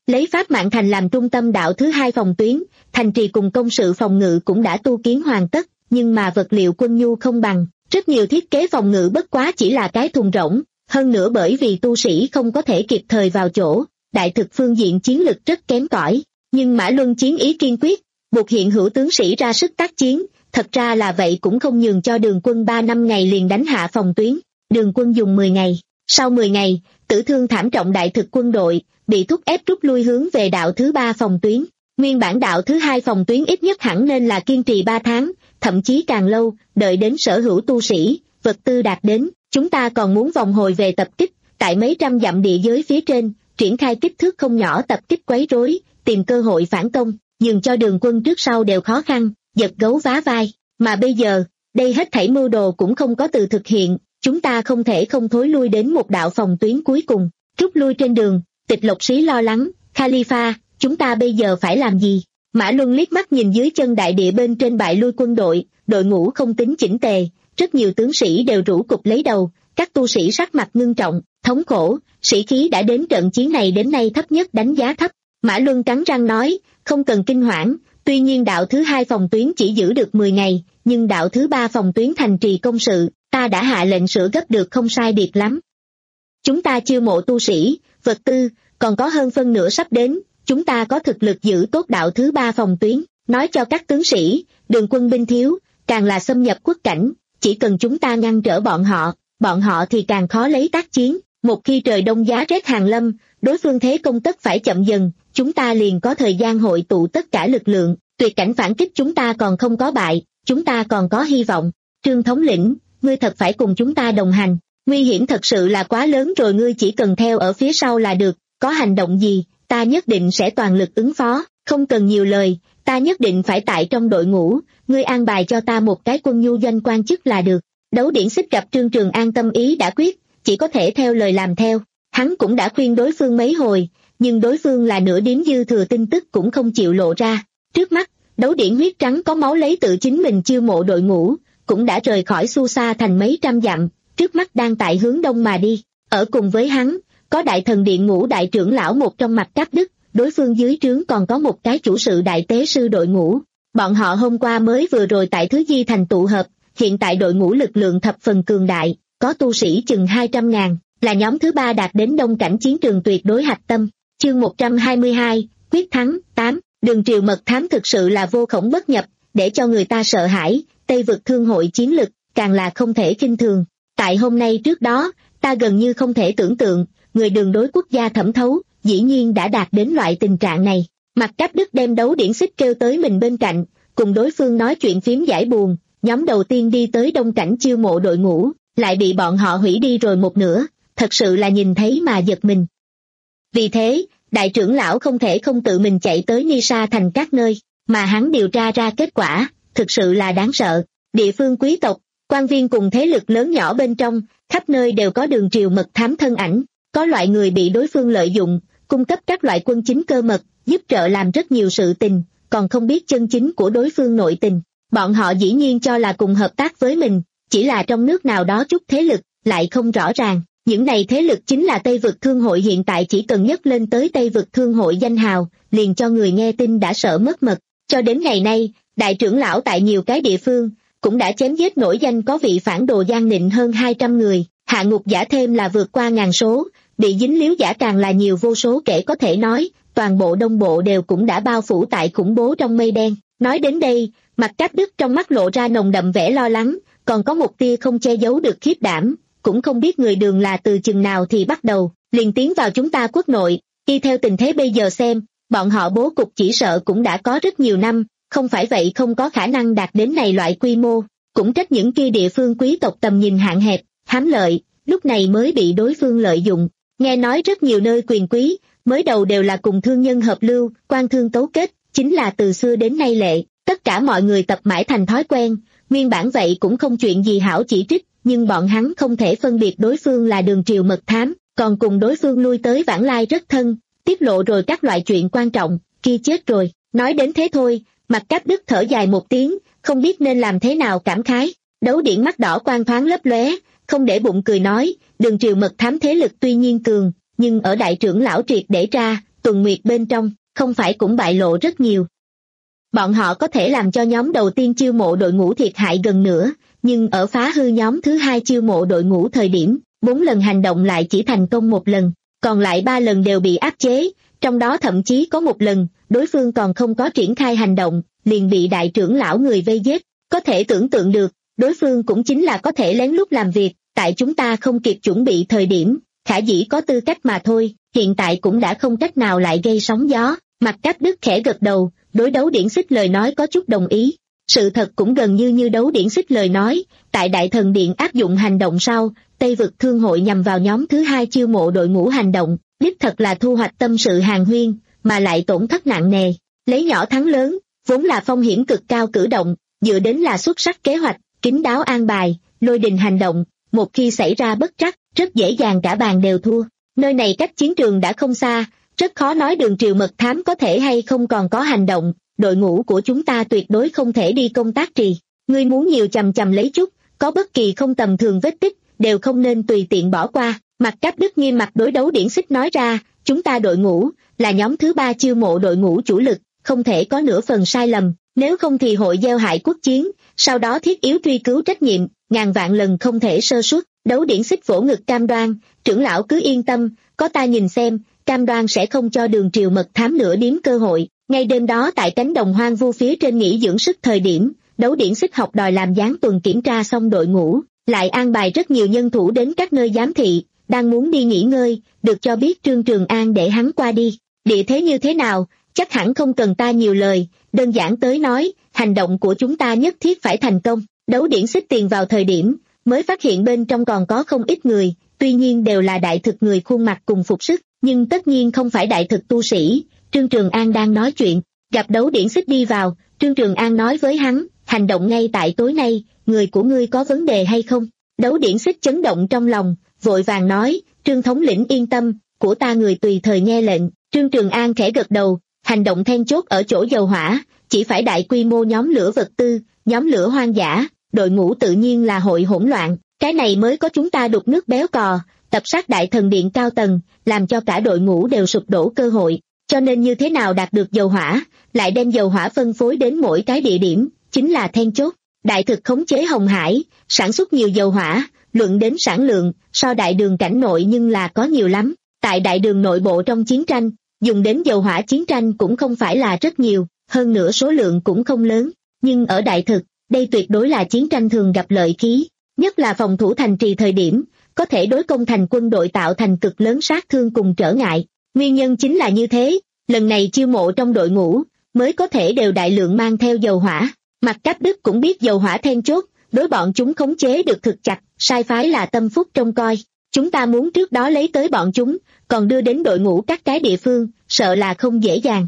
Lấy Pháp Mạng Thành làm trung tâm đạo thứ hai phòng tuyến, thành trì cùng công sự phòng ngự cũng đã tu kiến hoàn tất, nhưng mà vật liệu quân nhu không bằng, rất nhiều thiết kế phòng ngự bất quá chỉ là cái thùng rỗng, hơn nữa bởi vì tu sĩ không có thể kịp thời vào chỗ, đại thực phương diện chiến lực rất kém cỏi. Nhưng Mã Luân chiến ý kiên quyết, buộc hiện hữu tướng sĩ ra sức tác chiến, thật ra là vậy cũng không nhường cho Đường quân ba năm ngày liền đánh hạ phòng tuyến, Đường quân dùng mười ngày, sau mười ngày, tử thương thảm trọng đại thực quân đội, bị thúc ép rút lui hướng về đạo thứ ba phòng tuyến. Nguyên bản đạo thứ hai phòng tuyến ít nhất hẳn nên là kiên trì ba tháng, thậm chí càng lâu, đợi đến sở hữu tu sĩ, vật tư đạt đến, chúng ta còn muốn vòng hồi về tập kích, tại mấy trăm dặm địa giới phía trên, triển khai kích thước không nhỏ tập kích quấy rối, tìm cơ hội phản công, nhường cho Đường quân trước sau đều khó khăn, giật gấu vá vai, mà bây giờ, đây hết thảy mưu đồ cũng không có từ thực hiện, chúng ta không thể không thối lui đến một đạo phòng tuyến cuối cùng, rút lui trên đường, Tịch Lộc Sĩ lo lắng, Khalifa, chúng ta bây giờ phải làm gì? Mã Luân liếc mắt nhìn dưới chân đại địa bên trên bại lui quân đội, đội ngũ không tính chỉnh tề, rất nhiều tướng sĩ đều rũ cục lấy đầu, các tu sĩ sắc mặt ngưng trọng, thống khổ, sĩ khí đã đến trận chiến này đến nay thấp nhất đánh giá thấp. Mã Luân cắn răng nói, không cần kinh hoảng, tuy nhiên đạo thứ hai phòng tuyến chỉ giữ được mười ngày, nhưng đạo thứ ba phòng tuyến thành trì công sự, ta đã hạ lệnh sửa gấp được không sai biệt lắm. Chúng ta chiêu mộ tu sĩ, vật tư, còn có hơn phân nửa sắp đến, chúng ta có thực lực giữ tốt đạo thứ ba phòng tuyến, nói cho các tướng sĩ, Đường quân binh thiếu, càng là xâm nhập quốc cảnh, chỉ cần chúng ta ngăn trở bọn họ, bọn họ thì càng khó lấy tác chiến, một khi trời đông giá rét hàng lâm, đối phương thế công tất phải chậm dần, chúng ta liền có thời gian hội tụ tất cả lực lượng, tuyệt cảnh phản kích chúng ta còn không có bại, chúng ta còn có hy vọng. Trương thống lĩnh, ngươi thật phải cùng chúng ta đồng hành, nguy hiểm thật sự là quá lớn rồi, ngươi chỉ cần theo ở phía sau là được, có hành động gì, ta nhất định sẽ toàn lực ứng phó, không cần nhiều lời, ta nhất định phải tại trong đội ngũ, ngươi an bài cho ta một cái quân nhu doanh quan chức là được. Đấu Điển Xích gặp Trương Trường An tâm ý đã quyết, chỉ có thể theo lời làm theo, hắn cũng đã khuyên đối phương mấy hồi, nhưng đối phương là nửa điếm dư thừa tin tức cũng không chịu lộ ra. Trước mắt, Đấu Điển huyết trắng có máu lấy tự chính mình chiêu mộ đội ngũ, cũng đã rời khỏi Su Sa thành mấy trăm dặm, trước mắt đang tại hướng đông mà đi. Ở cùng với hắn, có Đại Thần Điện ngũ đại trưởng lão một trong Mặt Cáp Đức, đối phương dưới trướng còn có một cái chủ sự đại tế sư đội ngũ. Bọn họ hôm qua mới vừa rồi tại Thứ Di thành tụ hợp, hiện tại đội ngũ lực lượng thập phần cường đại, có tu sĩ chừng hai trăm ngàn, là nhóm thứ ba đạt đến đông cảnh chiến trường tuyệt đối hạch tâm. Chương một trăm hai mươi hai, quyết thắng. tám. Đường triều mật thám thực sự là vô khổng bất nhập, để cho người ta sợ hãi, Tây vực thương hội chiến lực, càng là không thể khinh thường. Tại hôm nay trước đó, ta gần như không thể tưởng tượng, người đường đối quốc gia thẩm thấu, dĩ nhiên đã đạt đến loại tình trạng này. Mặt Cáp Đức đem Đấu Điển Xích kêu tới mình bên cạnh, cùng đối phương nói chuyện phiếm giải buồn, nhóm đầu tiên đi tới đông cảnh chiêu mộ đội ngũ, lại bị bọn họ hủy đi rồi một nửa, thật sự là nhìn thấy mà giật mình. Vì thế, đại trưởng lão không thể không tự mình chạy tới Ni Sa thành các nơi, mà hắn điều tra ra kết quả, thực sự là đáng sợ. Địa phương quý tộc, quan viên cùng thế lực lớn nhỏ bên trong, khắp nơi đều có đường triều mật thám thân ảnh, có loại người bị đối phương lợi dụng, cung cấp các loại quân chính cơ mật, giúp trợ làm rất nhiều sự tình, còn không biết chân chính của đối phương nội tình. Bọn họ dĩ nhiên cho là cùng hợp tác với mình, chỉ là trong nước nào đó chút thế lực, lại không rõ ràng. Những này thế lực chính là Tây vực Thương hội, hiện tại chỉ cần nhắc lên tới Tây vực Thương hội danh hào, liền cho người nghe tin đã sợ mất mật. Cho đến ngày nay, đại trưởng lão tại nhiều cái địa phương, cũng đã chém giết nổi danh có vị phản đồ gian nịnh hơn hai trăm người, hạ ngục giả thêm là vượt qua ngàn số, bị dính líu giả càng là nhiều vô số kể có thể nói, toàn bộ Đông Bộ đều cũng đã bao phủ tại khủng bố trong mây đen. Nói đến đây, Mặt Cáp Đức trong mắt lộ ra nồng đậm vẻ lo lắng, còn có một tia không che giấu được khiếp đảm, cũng không biết người đường là từ chừng nào thì bắt đầu, liền tiến vào chúng ta quốc nội, y theo tình thế bây giờ xem, bọn họ bố cục chỉ sợ cũng đã có rất nhiều năm, không phải vậy không có khả năng đạt đến này loại quy mô, cũng trách những kia địa phương quý tộc tầm nhìn hạn hẹp, hám lợi, lúc này mới bị đối phương lợi dụng. Nghe nói rất nhiều nơi quyền quý, mới đầu đều là cùng thương nhân hợp lưu, quan thương cấu kết, chính là từ xưa đến nay lệ, tất cả mọi người tập mãi thành thói quen, nguyên bản vậy cũng không chuyện gì hảo chỉ trích, nhưng bọn hắn không thể phân biệt đối phương là đường triều mật thám, còn cùng đối phương lui tới vãng lai rất thân, tiết lộ rồi các loại chuyện quan trọng, kia chết rồi. Nói đến thế thôi, Mặt Cáp Đức thở dài một tiếng, không biết nên làm thế nào cảm khái. Đấu Điển mắt đỏ quang thoáng lấp lóe, không để bụng cười nói, đường triều mật thám thế lực tuy nhiên cường, nhưng ở đại trưởng lão triệt để ra, tuần nguyệt bên trong, không phải cũng bại lộ rất nhiều. Bọn họ có thể làm cho nhóm đầu tiên chiêu mộ đội ngũ thiệt hại gần nữa, nhưng ở phá hư nhóm thứ hai chiêu mộ đội ngũ thời điểm, bốn lần hành động lại chỉ thành công một lần, còn lại ba lần đều bị áp chế, trong đó thậm chí có một lần, đối phương còn không có triển khai hành động, liền bị đại trưởng lão người vây giết, có thể tưởng tượng được, đối phương cũng chính là có thể lén lút làm việc, tại chúng ta không kịp chuẩn bị thời điểm, khả dĩ có tư cách mà thôi, hiện tại cũng đã không cách nào lại gây sóng gió. Mặt Cáp Đức khẽ gật đầu, đối Đấu Điển Xích lời nói có chút đồng ý. Sự thật cũng gần như như Đấu Điển Xích lời nói, tại Đại Thần Điện áp dụng hành động sau, Tây Vực Thương hội nhằm vào nhóm thứ hai chiêu mộ đội ngũ hành động, đích thật là thu hoạch tâm sự hàng huyên, mà lại tổn thất nặng nề. Lấy nhỏ thắng lớn, vốn là phong hiểm cực cao cử động, dựa đến là xuất sắc kế hoạch, kín đáo an bài, lôi đình hành động, một khi xảy ra bất trắc, rất dễ dàng cả bàn đều thua. Nơi này cách chiến trường đã không xa, rất khó nói Đường Triều mật thám có thể hay không còn có hành động, đội ngũ của chúng ta tuyệt đối không thể đi công tác trì. Ngươi muốn nhiều chầm chầm lấy chút, có bất kỳ không tầm thường vết tích, đều không nên tùy tiện bỏ qua. Mặt Cáp Đức nghiêm mặt đối Đấu Điển Xích nói ra, chúng ta đội ngũ, là nhóm thứ ba chiêu mộ đội ngũ chủ lực, không thể có nửa phần sai lầm, nếu không thì hội gieo hại quốc chiến, sau đó thiết yếu truy cứu trách nhiệm, ngàn vạn lần không thể sơ suất. Đấu Điển Xích vỗ ngực cam đoan, trưởng lão cứ yên tâm, có ta nhìn xem, cam đoan sẽ không cho Đường Triều mật thám nửa điếm cơ hội. Ngay đêm đó tại cánh đồng hoang vu phía trên nghỉ dưỡng sức thời điểm, Đấu Điển Xích học đòi làm gián tuần kiểm tra xong đội ngũ, lại an bài rất nhiều nhân thủ đến các nơi giám thị, đang muốn đi nghỉ ngơi, được cho biết Trương Trường An để hắn qua đi. Địa thế như thế nào, chắc hẳn không cần ta nhiều lời, đơn giản tới nói, hành động của chúng ta nhất thiết phải thành công. Đấu Điển Xích tiền vào thời điểm, mới phát hiện bên trong còn có không ít người, tuy nhiên đều là đại thực người khuôn mặt cùng phục sức, nhưng tất nhiên không phải đại thực tu sĩ. Trương Trường An đang nói chuyện, gặp Đấu Điển Xích đi vào, Trương Trường An nói với hắn, hành động ngay tại tối nay, người của ngươi có vấn đề hay không? Đấu Điển Xích chấn động trong lòng, vội vàng nói, Trương thống lĩnh yên tâm, của ta người tùy thời nghe lệnh. Trương Trường An khẽ gật đầu, hành động then chốt ở chỗ dầu hỏa, chỉ phải đại quy mô nhóm lửa vật tư, nhóm lửa hoang dã, đội ngũ tự nhiên là hội hỗn loạn, cái này mới có chúng ta đục nước béo cò, tập sát Đại Thần Điện cao tầng, làm cho cả đội ngũ đều sụp đổ cơ hội. Cho nên như thế nào đạt được dầu hỏa, lại đem dầu hỏa phân phối đến mỗi cái địa điểm, chính là then chốt. Đại thực khống chế Hồng Hải, sản xuất nhiều dầu hỏa, luận đến sản lượng, so đại đường cảnh nội nhưng là có nhiều lắm. Tại đại đường nội bộ trong chiến tranh, dùng đến dầu hỏa chiến tranh cũng không phải là rất nhiều, hơn nữa số lượng cũng không lớn. Nhưng ở đại thực, đây tuyệt đối là chiến tranh thường gặp lợi khí, nhất là phòng thủ thành trì thời điểm, có thể đối công thành quân đội tạo thành cực lớn sát thương cùng trở ngại. Nguyên nhân chính là như thế, lần này chiêu mộ trong đội ngũ, mới có thể đều đại lượng mang theo dầu hỏa. Mặt Cáp Đức cũng biết dầu hỏa then chốt, đối bọn chúng khống chế được thực chặt, sai phái là tâm phúc trông coi. Chúng ta muốn trước đó lấy tới bọn chúng, còn đưa đến đội ngũ các cái địa phương, sợ là không dễ dàng.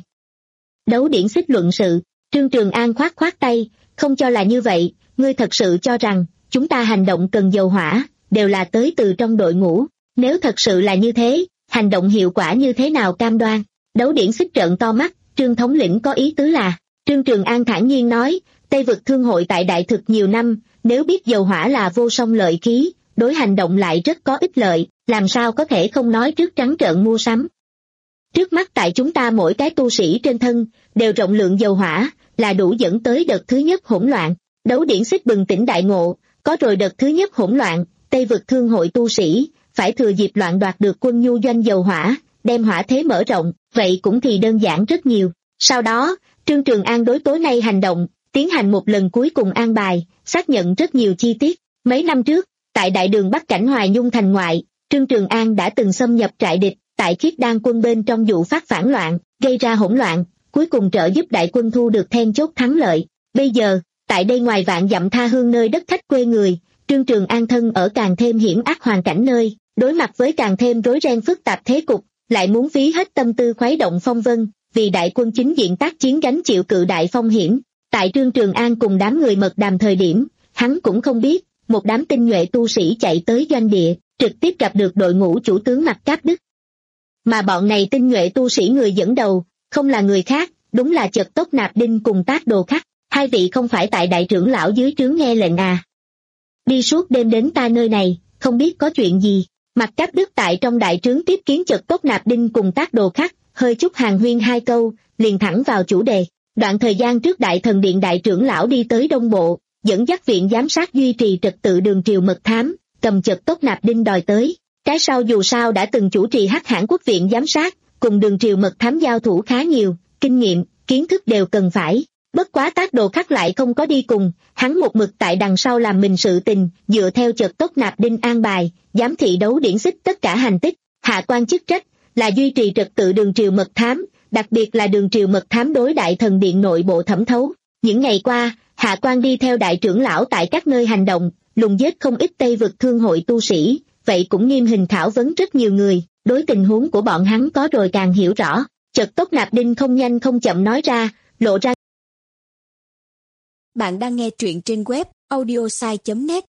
Đấu Điển Xích luận sự, Trương Trường An khoát khoát tay, không cho là như vậy, ngươi thật sự cho rằng, chúng ta hành động cần dầu hỏa, đều là tới từ trong đội ngũ. Nếu thật sự là như thế, hành động hiệu quả như thế nào cam đoan? Đấu Điển Xích trợn to mắt, Trương thống lĩnh có ý tứ là, Trương Trường An thản nhiên nói, Tây Vực Thương hội tại đại thực nhiều năm, nếu biết dầu hỏa là vô song lợi khí, đối hành động lại rất có ích lợi, làm sao có thể không nói trước trắng trợn mua sắm. Trước mắt tại chúng ta mỗi cái tu sĩ trên thân, đều rộng lượng dầu hỏa, là đủ dẫn tới đợt thứ nhất hỗn loạn. Đấu Điển Xích bừng tỉnh đại ngộ, có rồi đợt thứ nhất hỗn loạn, Tây Vực Thương hội tu sĩ, phải thừa dịp loạn đoạt được quân nhu doanh dầu hỏa, đem hỏa thế mở rộng, vậy cũng thì đơn giản rất nhiều. Sau đó, Trương Trường An đối tối nay hành động, tiến hành một lần cuối cùng an bài, xác nhận rất nhiều chi tiết. Mấy năm trước, tại đại đường Bắc cảnh Hoài Nhung thành ngoại, Trương Trường An đã từng xâm nhập trại địch, tại Khiết Đan quân bên trong vụ phát phản loạn, gây ra hỗn loạn, cuối cùng trợ giúp đại quân thu được then chốt thắng lợi. Bây giờ, tại đây ngoài vạn dặm tha hương nơi đất khách quê người, Trương Trường An thân ở càng thêm hiểm ác hoàn cảnh nơi, đối mặt với càng thêm rối ren phức tạp thế cục, lại muốn phí hết tâm tư khuấy động phong vân, vì đại quân chính diện tác chiến gánh chịu cự đại phong hiểm. Tại Trương Trường An cùng đám người mật đàm thời điểm, hắn cũng không biết, một đám tinh nhuệ tu sĩ chạy tới doanh địa, trực tiếp gặp được đội ngũ chủ tướng Mặt Cáp Đức. Mà bọn này tinh nhuệ tu sĩ người dẫn đầu, không là người khác, đúng là Chật Tốc Nạp Đinh cùng Tác Đồ Khắc, hai vị không phải tại đại trưởng lão dưới trướng nghe lệnh à. Đi suốt đêm đến ta nơi này, không biết có chuyện gì. Mặt Cáp Đức tại trong đại trướng tiếp kiến Chật Tốc Nạp Đinh cùng Tác Đồ Khắc, hơi chút hàn huyên hai câu, liền thẳng vào chủ đề. Đoạn thời gian trước Đại Thần Điện đại trưởng lão đi tới Đông Bộ, dẫn dắt viện giám sát duy trì trật tự đường triều mật thám, cầm chật Tốc Nạp Đinh đòi tới. Cái sau dù sao đã từng chủ trì Hắc Hãn quốc viện giám sát, cùng đường triều mật thám giao thủ khá nhiều, kinh nghiệm, kiến thức đều cần phải. Bất quá Tác Đồ Khắc lại không có đi cùng, hắn một mực tại đằng sau làm mình sự tình, dựa theo chật Tốc Nạp Đinh an bài, giám thị đấu điển xích tất cả hành tích, hạ quan chức trách là duy trì trật tự đường triều mật thám, đặc biệt là đường triều mật thám đối Đại Thần Điện nội bộ thẩm thấu. Những ngày qua, hạ quan đi theo đại trưởng lão tại các nơi hành động, lùng giết không ít Tây vực thương hội tu sĩ, vậy cũng nghiêm hình khảo vấn rất nhiều người, đối tình huống của bọn hắn có rồi càng hiểu rõ. Chợt Tốc Nạp Đinh không nhanh không chậm nói ra, lộ ra. Bạn đang nghe truyện trên web audiosai chấm net.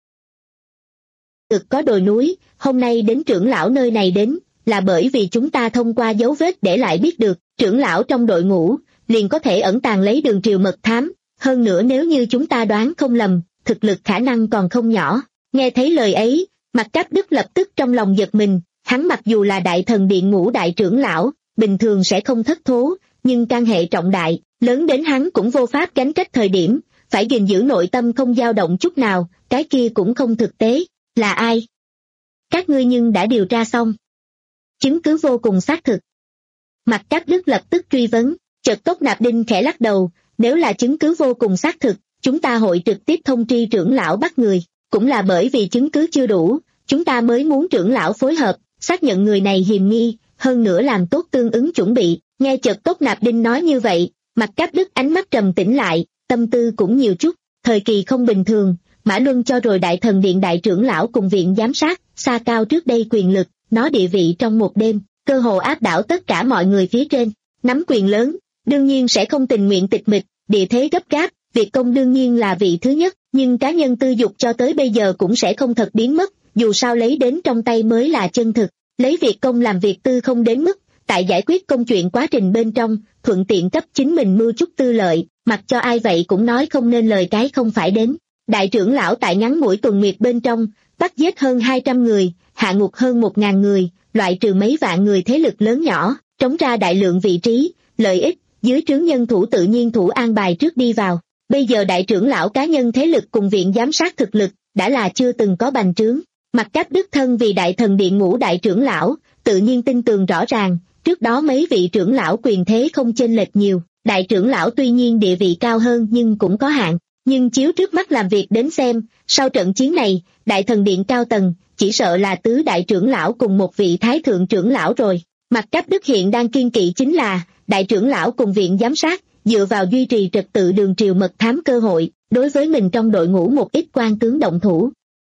Cực có đồi núi, hôm nay đến trưởng lão nơi này đến, là bởi vì chúng ta thông qua dấu vết để lại biết được, trưởng lão trong đội ngũ, liền có thể ẩn tàng lấy đường triều mật thám, hơn nữa nếu như chúng ta đoán không lầm, thực lực khả năng còn không nhỏ. Nghe thấy lời ấy, Mặt Cáp Đức lập tức trong lòng giật mình, hắn mặc dù là Đại Thần Điện ngũ đại trưởng lão, bình thường sẽ không thất thố, nhưng can hệ trọng đại, lớn đến hắn cũng vô pháp gánh trách thời điểm, phải gìn giữ nội tâm không dao động chút nào, cái kia cũng không thực tế. Là ai? Các ngươi nhưng đã điều tra xong. Chứng cứ vô cùng xác thực. Mặt Cáp Đức lập tức truy vấn, chợt Tốc Nạp Đinh khẽ lắc đầu, nếu là chứng cứ vô cùng xác thực, chúng ta hội trực tiếp thông tri trưởng lão bắt người, cũng là bởi vì chứng cứ chưa đủ, chúng ta mới muốn trưởng lão phối hợp, xác nhận người này hiềm nghi, hơn nữa làm tốt tương ứng chuẩn bị. Nghe chợt Tốc Nạp Đinh nói như vậy, Mặt Cáp Đức ánh mắt trầm tĩnh lại, tâm tư cũng nhiều chút, thời kỳ không bình thường, Mã Luân cho rồi Đại Thần Điện đại trưởng lão cùng viện giám sát, xa cao trước đây quyền lực, nó địa vị trong một đêm, cơ hồ áp đảo tất cả mọi người phía trên, nắm quyền lớn, đương nhiên sẽ không tình nguyện tịch mịch, địa thế gấp gáp, Việt Công đương nhiên là vị thứ nhất, nhưng cá nhân tư dục cho tới bây giờ cũng sẽ không thật biến mất, dù sao lấy đến trong tay mới là chân thực, lấy Việt Công làm việc tư không đến mức, tại giải quyết công chuyện quá trình bên trong, thuận tiện cấp chính mình mưu chút tư lợi, mặc cho ai vậy cũng nói không nên lời cái không phải đến. Đại trưởng lão tại ngắn ngủi tuần nguyệt bên trong, bắt giết hơn hai trăm người, hạ ngục hơn một ngàn người, loại trừ mấy vạn người thế lực lớn nhỏ, trống ra đại lượng vị trí, lợi ích, dưới trướng nhân thủ tự nhiên thủ an bài trước đi vào. Bây giờ đại trưởng lão cá nhân thế lực cùng viện giám sát thực lực, đã là chưa từng có bành trướng. Mặt Cáp Đức thân vì Đại Thần Điện ngũ đại trưởng lão, tự nhiên tin tường rõ ràng, trước đó mấy vị trưởng lão quyền thế không chênh lệch nhiều, đại trưởng lão tuy nhiên địa vị cao hơn nhưng cũng có hạn. Nhưng chiếu trước mắt làm việc đến xem, sau trận chiến này, Đại Thần Điện cao tầng, chỉ sợ là tứ đại trưởng lão cùng một vị thái thượng trưởng lão rồi. Mặt Cáp Đức hiện đang kiên kỵ chính là, đại trưởng lão cùng viện giám sát, dựa vào duy trì trật tự đường triều mật thám cơ hội, đối với mình trong đội ngũ một ít quan tướng động thủ.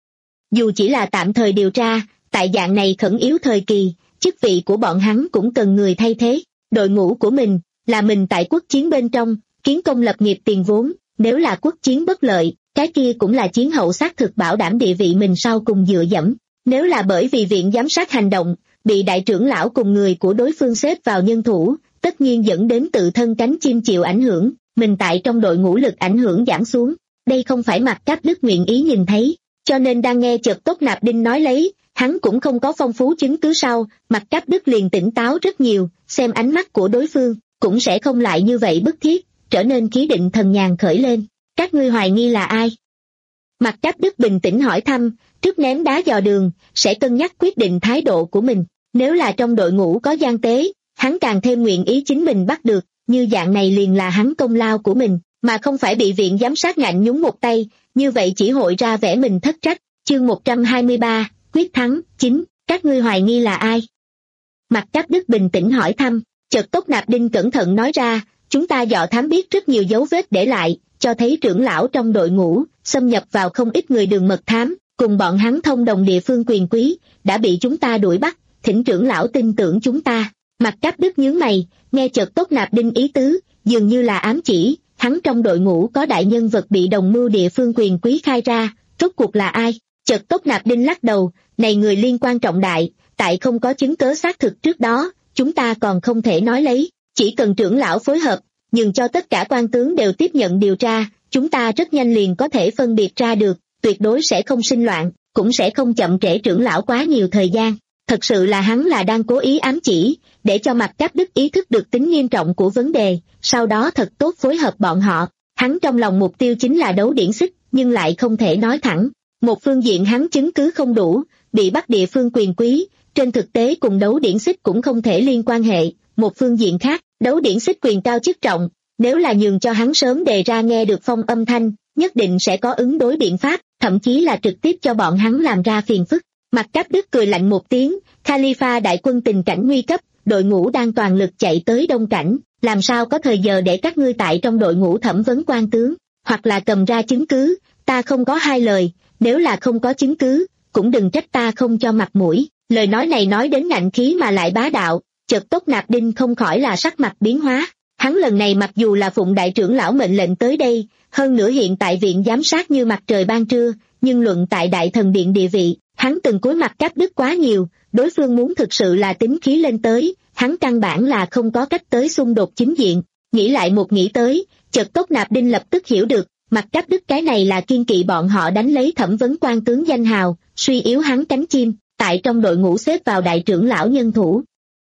Dù chỉ là tạm thời điều tra, tại dạng này khẩn yếu thời kỳ, chức vị của bọn hắn cũng cần người thay thế. Đội ngũ của mình, là mình tại quốc chiến bên trong, kiến công lập nghiệp tiền vốn. Nếu là quốc chiến bất lợi, cái kia cũng là chiến hậu xác thực bảo đảm địa vị mình sau cùng dựa dẫm. Nếu là bởi vì viện giám sát hành động, bị đại trưởng lão cùng người của đối phương xếp vào nhân thủ, tất nhiên dẫn đến tự thân cánh chim chịu ảnh hưởng, mình tại trong đội ngũ lực ảnh hưởng giảm xuống. Đây không phải Mặt Cáp Đức nguyện ý nhìn thấy, cho nên đang nghe chợt Tốc Nạp Đinh nói lấy, hắn cũng không có phong phú chứng cứ sau, Mặt Cáp Đức liền tỉnh táo rất nhiều, xem ánh mắt của đối phương, cũng sẽ không lại như vậy bức thiết, trở nên khí định thần nhàn khởi lên. Các ngươi hoài nghi là ai? Mặt Cáp Đức bình tĩnh hỏi thăm, trước ném đá dò đường, sẽ cân nhắc quyết định thái độ của mình. Nếu là trong đội ngũ có gian tế, hắn càng thêm nguyện ý chính mình bắt được, như dạng này liền là hắn công lao của mình, mà không phải bị viện giám sát ngạnh nhúng một tay, như vậy chỉ hội ra vẻ mình thất trách. Chương một trăm hai mươi ba, quyết thắng, chín, các ngươi hoài nghi là ai? Mặt Cáp Đức bình tĩnh hỏi thăm, chợt Tốc Nạp Đinh cẩn thận nói ra, chúng ta dò thám biết rất nhiều dấu vết để lại, cho thấy trưởng lão trong đội ngũ, xâm nhập vào không ít người đường mật thám, cùng bọn hắn thông đồng địa phương quyền quý, đã bị chúng ta đuổi bắt, thỉnh trưởng lão tin tưởng chúng ta. Mặt Cáp Đức nhướng mày, nghe chợt Tốc Nạp Đinh ý tứ, dường như là ám chỉ, hắn trong đội ngũ có đại nhân vật bị đồng mưu địa phương quyền quý khai ra, rốt cuộc là ai? Chợt Tốc Nạp Đinh lắc đầu, này người liên quan trọng đại, tại không có chứng cớ xác thực trước đó, chúng ta còn không thể nói lấy, chỉ cần trưởng lão phối hợp, nhưng cho tất cả quan tướng đều tiếp nhận điều tra, chúng ta rất nhanh liền có thể phân biệt ra được, tuyệt đối sẽ không sinh loạn, cũng sẽ không chậm trễ trưởng lão quá nhiều thời gian. Thật sự là hắn là đang cố ý ám chỉ, để cho Mặc Cáp Đức ý thức được tính nghiêm trọng của vấn đề, sau đó thật tốt phối hợp bọn họ. Hắn trong lòng mục tiêu chính là đấu điển xích, nhưng lại không thể nói thẳng. Một phương diện hắn chứng cứ không đủ, bị bắt địa phương quyền quý, trên thực tế cùng đấu điển xích cũng không thể liên quan hệ. Một phương diện khác, đấu điển xích quyền cao chức trọng, nếu là nhường cho hắn sớm đề ra nghe được phong âm thanh, nhất định sẽ có ứng đối biện pháp, thậm chí là trực tiếp cho bọn hắn làm ra phiền phức. Mặc Cáp Đức cười lạnh một tiếng, Khalifa đại quân tình cảnh nguy cấp, đội ngũ đang toàn lực chạy tới Đông Cảnh, làm sao có thời giờ để các ngươi tại trong đội ngũ thẩm vấn quan tướng, hoặc là cầm ra chứng cứ, ta không có hai lời, nếu là không có chứng cứ, cũng đừng trách ta không cho mặt mũi. Lời nói này nói đến ngạnh khí mà lại bá đạo, chợt Tốc Nạp Đinh không khỏi là sắc mặt biến hóa. Hắn lần này mặc dù là phụng đại trưởng lão mệnh lệnh tới đây, hơn nữa hiện tại viện giám sát như mặt trời ban trưa, nhưng luận tại đại thần điện địa vị, hắn từng cúi mặt Cáp Đức quá nhiều, đối phương muốn thực sự là tính khí lên tới, hắn căn bản là không có cách tới xung đột chính diện. Nghĩ lại một nghĩ tới, chợt Tốc Nạp Đinh lập tức hiểu được, Mặc Cáp Đức cái này là kiên kỵ bọn họ đánh lấy thẩm vấn quan tướng danh hào, suy yếu hắn cánh chim, tại trong đội ngũ xếp vào đại trưởng lão nhân thủ.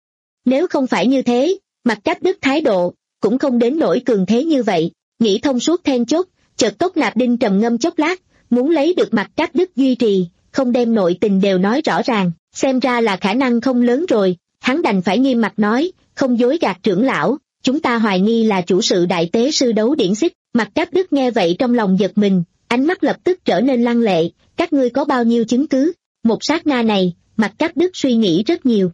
Nếu không phải như thế, Mặc Cáp Đức thái độ cũng không đến nỗi cường thế như vậy. Nghĩ thông suốt then chốt, chợt Tốc Nạp Đinh trầm ngâm chốc lát, muốn lấy được Mặc Cáp Đức duy trì, không đem nội tình đều nói rõ ràng, xem ra là khả năng không lớn rồi. Hắn đành phải nghiêm mặt nói, không dối gạt trưởng lão, chúng ta hoài nghi là chủ sự đại tế sư đấu điển xích. Mặc Cáp Đức nghe vậy trong lòng giật mình, ánh mắt lập tức trở nên lăng lệ, các ngươi có bao nhiêu chứng cứ? Một sát na này, Mặc Cáp Đức suy nghĩ rất nhiều.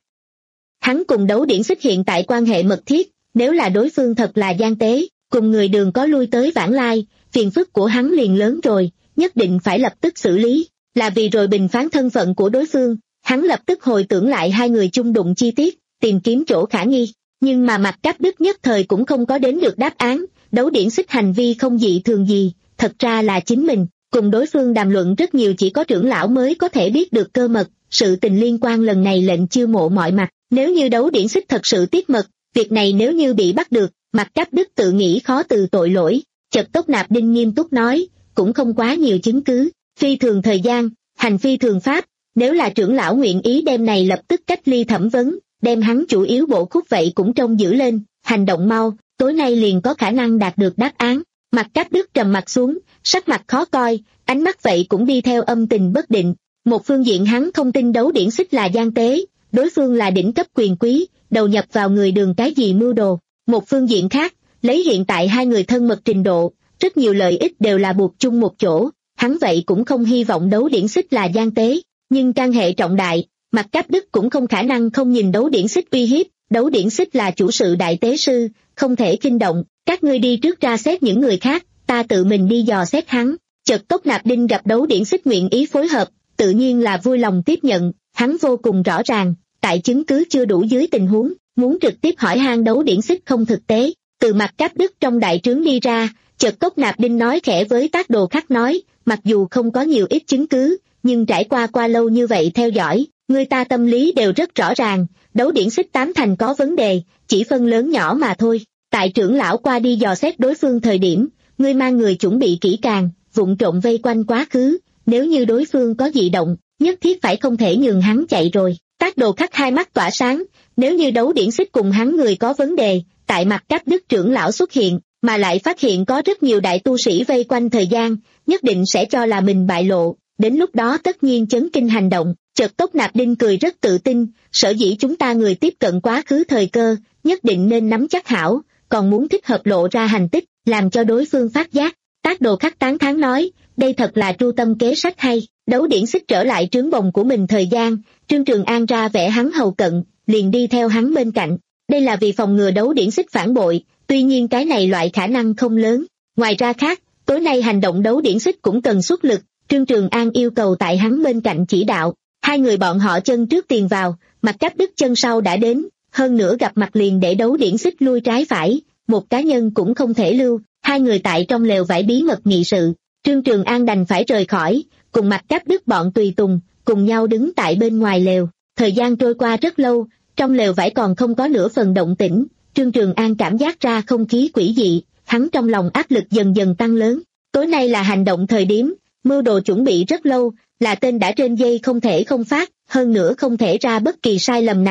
Hắn cùng đấu điển xích hiện tại quan hệ mật thiết, nếu là đối phương thật là gian tế, cùng người đường có lui tới vãng lai, phiền phức của hắn liền lớn rồi, nhất định phải lập tức xử lý. Là vì rồi bình phán thân phận của đối phương, hắn lập tức hồi tưởng lại hai người chung đụng chi tiết, tìm kiếm chỗ khả nghi. Nhưng mà Mặc Cáp Đức nhất thời cũng không có đến được đáp án, đấu điển xích hành vi không dị thường gì, thật ra là chính mình, cùng đối phương đàm luận rất nhiều chỉ có trưởng lão mới có thể biết được cơ mật, sự tình liên quan lần này lệnh chiêu mộ mọi mặt, nếu như đấu điển xích thật sự tiết mật, việc này nếu như bị bắt được, Mặc Cáp Đức tự nghĩ khó từ tội lỗi. Chợt Tốc Nạp Đinh nghiêm túc nói, cũng không quá nhiều chứng cứ, phi thường thời gian, hành phi thường pháp, nếu là trưởng lão nguyện ý đem này lập tức cách ly thẩm vấn, đem hắn chủ yếu bộ khúc vậy cũng trông giữ lên, hành động mau, tối nay liền có khả năng đạt được đáp án. Mặc Cáp Đức trầm mặt xuống, sắc mặt khó coi, ánh mắt vậy cũng đi theo âm tình bất định. Một phương diện hắn không tin đấu điển xích là gian tế, đối phương là đỉnh cấp quyền quý, đầu nhập vào người đường cái gì mưu đồ. Một phương diện khác, lấy hiện tại hai người thân mật trình độ, rất nhiều lợi ích đều là buộc chung một chỗ, hắn vậy cũng không hy vọng đấu điển xích là gian tế, nhưng can hệ trọng đại, Mặc Cáp Đức cũng không khả năng không nhìn đấu điển xích uy hiếp, đấu điển xích là chủ sự đại tế sư, không thể kinh động, các ngươi đi trước ra xét những người khác, ta tự mình đi dò xét hắn. Chợt Tốc Nạp Đinh gặp đấu điển xích nguyện ý phối hợp, tự nhiên là vui lòng tiếp nhận, hắn vô cùng rõ ràng, tại chứng cứ chưa đủ dưới tình huống, muốn trực tiếp hỏi han đấu điển xích không thực tế. Từ Mặc Cáp Đức trong đại trướng đi ra, chợt Tốc Nạp Đinh nói khẽ với Tác Đồ Khắc nói, mặc dù không có nhiều ít chứng cứ, nhưng trải qua qua lâu như vậy theo dõi, người ta tâm lý đều rất rõ ràng, đấu điển xích tám thành có vấn đề, chỉ phân lớn nhỏ mà thôi. Tại trưởng lão qua đi dò xét đối phương thời điểm, ngươi mang người chuẩn bị kỹ càng, vụng trộm vây quanh quá khứ, nếu như đối phương có dị động, nhất thiết phải không thể nhường hắn chạy rồi. Tác Đồ Khắc hai mắt tỏa sáng, nếu như đấu điển xích cùng hắn người có vấn đề, tại Mặc Cáp Đức trưởng lão xuất hiện, mà lại phát hiện có rất nhiều đại tu sĩ vây quanh thời gian, nhất định sẽ cho là mình bại lộ, đến lúc đó tất nhiên chấn kinh hành động. Chợt Tốc Nạp Đinh cười rất tự tin, sở dĩ chúng ta người tiếp cận quá khứ thời cơ, nhất định nên nắm chắc hảo, còn muốn thích hợp lộ ra hành tích, làm cho đối phương phát giác. Tác Đồ Khắc tán thán nói, đây thật là tru tâm kế sách hay. Đấu điển xích trở lại trướng bồng của mình thời gian, Trương Trường An ra vẻ hắn hầu cận, liền đi theo hắn bên cạnh. Đây là vì phòng ngừa đấu điển xích phản bội, tuy nhiên cái này loại khả năng không lớn. Ngoài ra khác, tối nay hành động đấu điển xích cũng cần xuất lực, Trương Trường An yêu cầu tại hắn bên cạnh chỉ đạo. Hai người bọn họ chân trước tiền vào, Mặc Cáp Đức chân sau đã đến, hơn nữa gặp mặt liền để đấu điển xích lui trái phải, một cá nhân cũng không thể lưu. Hai người tại trong lều vải bí mật nghị sự, Trương Trường An đành phải rời khỏi, cùng Mặc Cáp Đức bọn tùy tùng, cùng nhau đứng tại bên ngoài lều. Thời gian trôi qua rất lâu, trong lều vải còn không có nửa phần động tĩnh, Trương Trường An cảm giác ra không khí quỷ dị, hắn trong lòng áp lực dần dần tăng lớn. Tối nay là hành động thời điểm, mưu đồ chuẩn bị rất lâu, là tên đã trên dây không thể không phát, hơn nữa không thể ra bất kỳ sai lầm nào.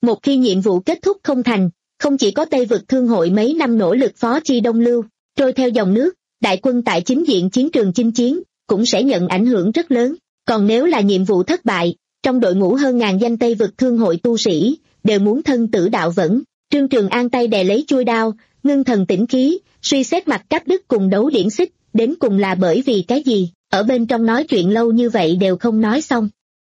Một khi nhiệm vụ kết thúc không thành, không chỉ có Tây vực thương hội mấy năm nỗ lực phó chi đông lưu, trôi theo dòng nước, đại quân tại chính diện chiến trường chinh chiến, cũng sẽ nhận ảnh hưởng rất lớn. Còn nếu là nhiệm vụ thất bại, trong đội ngũ hơn ngàn danh Tây vực thương hội tu sĩ, đều muốn thân tử đạo vẫn. Trương Trường An tay đè lấy chuôi đao, ngưng thần tĩnh khí, suy xét Mặc Cáp Đức cùng đấu điển xích, đến cùng là bởi vì cái gì, ở bên trong nói chuyện lâu như vậy đều không nói xong.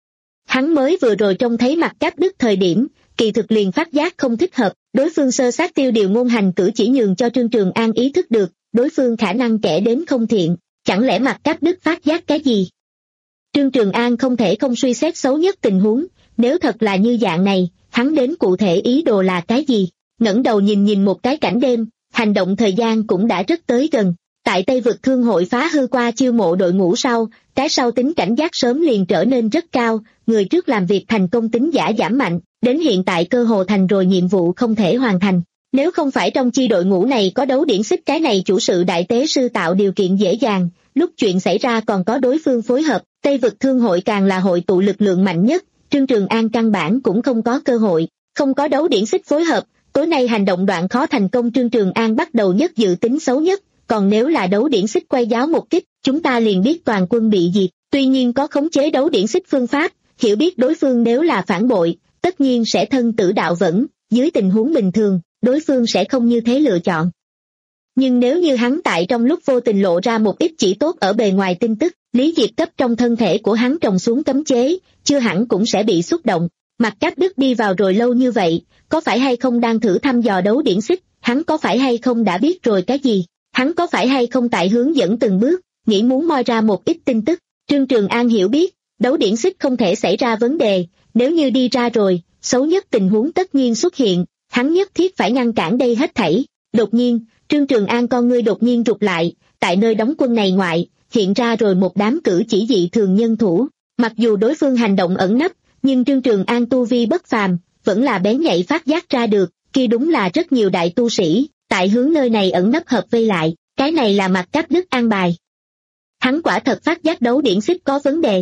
Hắn mới vừa rồi trông thấy Mặc Cáp Đức thời điểm, kỳ thực liền phát giác không thích hợp, đối phương sơ sát tiêu điều ngôn hành cử chỉ nhường cho Trương Trường An ý thức được, đối phương khả năng kẻ đến không thiện, chẳng lẽ Mặc Cáp Đức phát giác cái gì? Trương Trường An không thể không suy xét xấu nhất tình huống, nếu thật là như dạng này, hắn đến cụ thể ý đồ là cái gì? Ngẩng đầu nhìn nhìn một cái cảnh đêm, hành động thời gian cũng đã rất tới gần. Tại Tây vực thương hội phá hư qua chiêu mộ đội ngũ sau, cái sau tính cảnh giác sớm liền trở nên rất cao, người trước làm việc thành công tính giả giảm mạnh, đến hiện tại cơ hồ thành rồi nhiệm vụ không thể hoàn thành. Nếu không phải trong chi đội ngũ này có đấu điển xích cái này chủ sự đại tế sư tạo điều kiện dễ dàng, lúc chuyện xảy ra còn có đối phương phối hợp, Tây vực thương hội càng là hội tụ lực lượng mạnh nhất, Trương Trường An căn bản cũng không có cơ hội, không có đấu điển xích phối hợp, tối nay hành động đoạn khó thành công. Trương Trường An bắt đầu nhất dự tính xấu nhất, còn nếu là đấu điển xích quay giáo một kích, chúng ta liền biết toàn quân bị diệt. Tuy nhiên có khống chế đấu điển xích phương pháp, hiểu biết đối phương nếu là phản bội, tất nhiên sẽ thân tử đạo vẫn, dưới tình huống bình thường, đối phương sẽ không như thế lựa chọn. Nhưng nếu như hắn tại trong lúc vô tình lộ ra một ít chỉ tốt ở bề ngoài tin tức, Lý Diệp cấp trong thân thể của hắn trồng xuống cấm chế, chưa hẳn cũng sẽ bị xúc động. Mặc Cáp Đức đi vào rồi lâu như vậy, có phải hay không đang thử thăm dò đấu điển xích, hắn có phải hay không đã biết rồi cái gì, hắn có phải hay không tại hướng dẫn từng bước, nghĩ muốn moi ra một ít tin tức. Trương Trường An hiểu biết, đấu điển xích không thể xảy ra vấn đề, nếu như đi ra rồi, xấu nhất tình huống tất nhiên xuất hiện, hắn nhất thiết phải ngăn cản đây hết thảy. Đột nhiên, Trương Trường An con ngươi đột nhiên rụt lại, tại nơi đóng quân này ngoại, hiện ra rồi một đám cử chỉ dị thường nhân thủ. Mặc dù đối phương hành động ẩn nấp, nhưng Trương Trường An tu vi bất phàm, vẫn là bén nhạy phát giác ra được, kia đúng là rất nhiều đại tu sĩ, tại hướng nơi này ẩn nấp hợp vây lại, cái này là Mặc Cáp Đức an bài. Hắn quả thật phát giác đấu điển xích có vấn đề.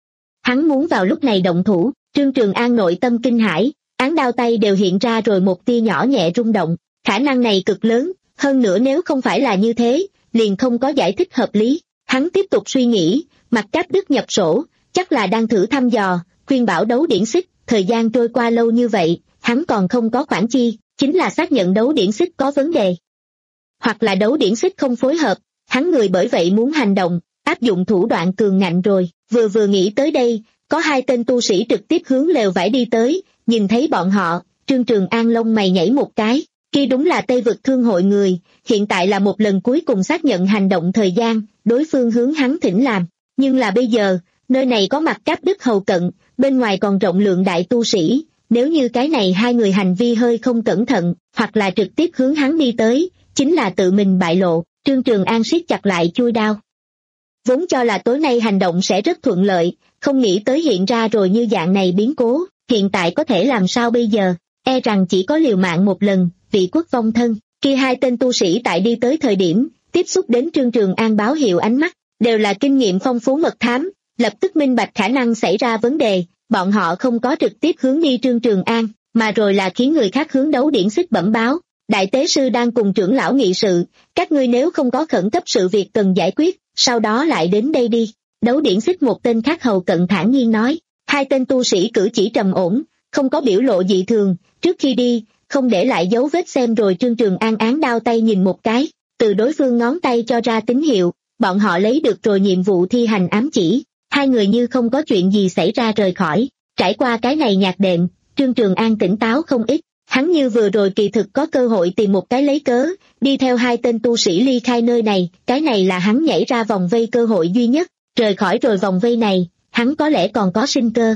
Hắn muốn vào lúc này động thủ, Trương Trường An nội tâm kinh hãi, án đao tay đều hiện ra rồi một tia nhỏ nhẹ rung động, khả năng này cực lớn, hơn nữa nếu không phải là như thế, liền không có giải thích hợp lý. Hắn tiếp tục suy nghĩ, Mặc Cáp Đức nhập sổ, chắc là đang thử thăm dò, khuyên bảo đấu điển xích, thời gian trôi qua lâu như vậy, hắn còn không có khoản chi, chính là xác nhận đấu điển xích có vấn đề. Hoặc là đấu điển xích không phối hợp, hắn người bởi vậy muốn hành động, áp dụng thủ đoạn cường ngạnh rồi, vừa vừa nghĩ tới đây, có hai tên tu sĩ trực tiếp hướng lều vải đi tới, nhìn thấy bọn họ, Trương Trường An lông mày nhảy một cái, kia đúng là Tây vực thương hội người, hiện tại là một lần cuối cùng xác nhận hành động thời gian, đối phương hướng hắn thỉnh làm, nhưng là bây giờ, nơi này có Mặc Cáp Đức hầu cận, bên ngoài còn rộng lượng đại tu sĩ, nếu như cái này hai người hành vi hơi không cẩn thận, hoặc là trực tiếp hướng hắn đi tới, chính là tự mình bại lộ. Trương Trường An siết chặt lại chuôi đao. Vốn cho là tối nay hành động sẽ rất thuận lợi, không nghĩ tới hiện ra rồi như dạng này biến cố, hiện tại có thể làm sao bây giờ, e rằng chỉ có liều mạng một lần, vị quốc vong thân. Khi hai tên tu sĩ tại đi tới thời điểm, tiếp xúc đến Trương Trường An báo hiệu ánh mắt, đều là kinh nghiệm phong phú mật thám, lập tức minh bạch khả năng xảy ra vấn đề, bọn họ không có trực tiếp hướng đi Trương Trường An, mà rồi là khiến người khác hướng đấu điển xích bẩm báo. Đại tế sư đang cùng trưởng lão nghị sự, các ngươi nếu không có khẩn cấp sự việc cần giải quyết, sau đó lại đến đây đi. Đấu điển xích một tên khác hầu cận thản nhiên nói, hai tên tu sĩ cử chỉ trầm ổn, không có biểu lộ dị thường, trước khi đi, không để lại dấu vết xem rồi. Trương Trường An án đao tay nhìn một cái, từ đối phương ngón tay cho ra tín hiệu, bọn họ lấy được rồi nhiệm vụ thi hành ám chỉ, hai người như không có chuyện gì xảy ra rời khỏi. Trải qua cái này nhạc đệm, Trương Trường An tỉnh táo không ít, hắn như vừa rồi kỳ thực có cơ hội tìm một cái lấy cớ, đi theo hai tên tu sĩ ly khai nơi này, cái này là hắn nhảy ra vòng vây cơ hội duy nhất, rời khỏi rồi vòng vây này, hắn có lẽ còn có sinh cơ.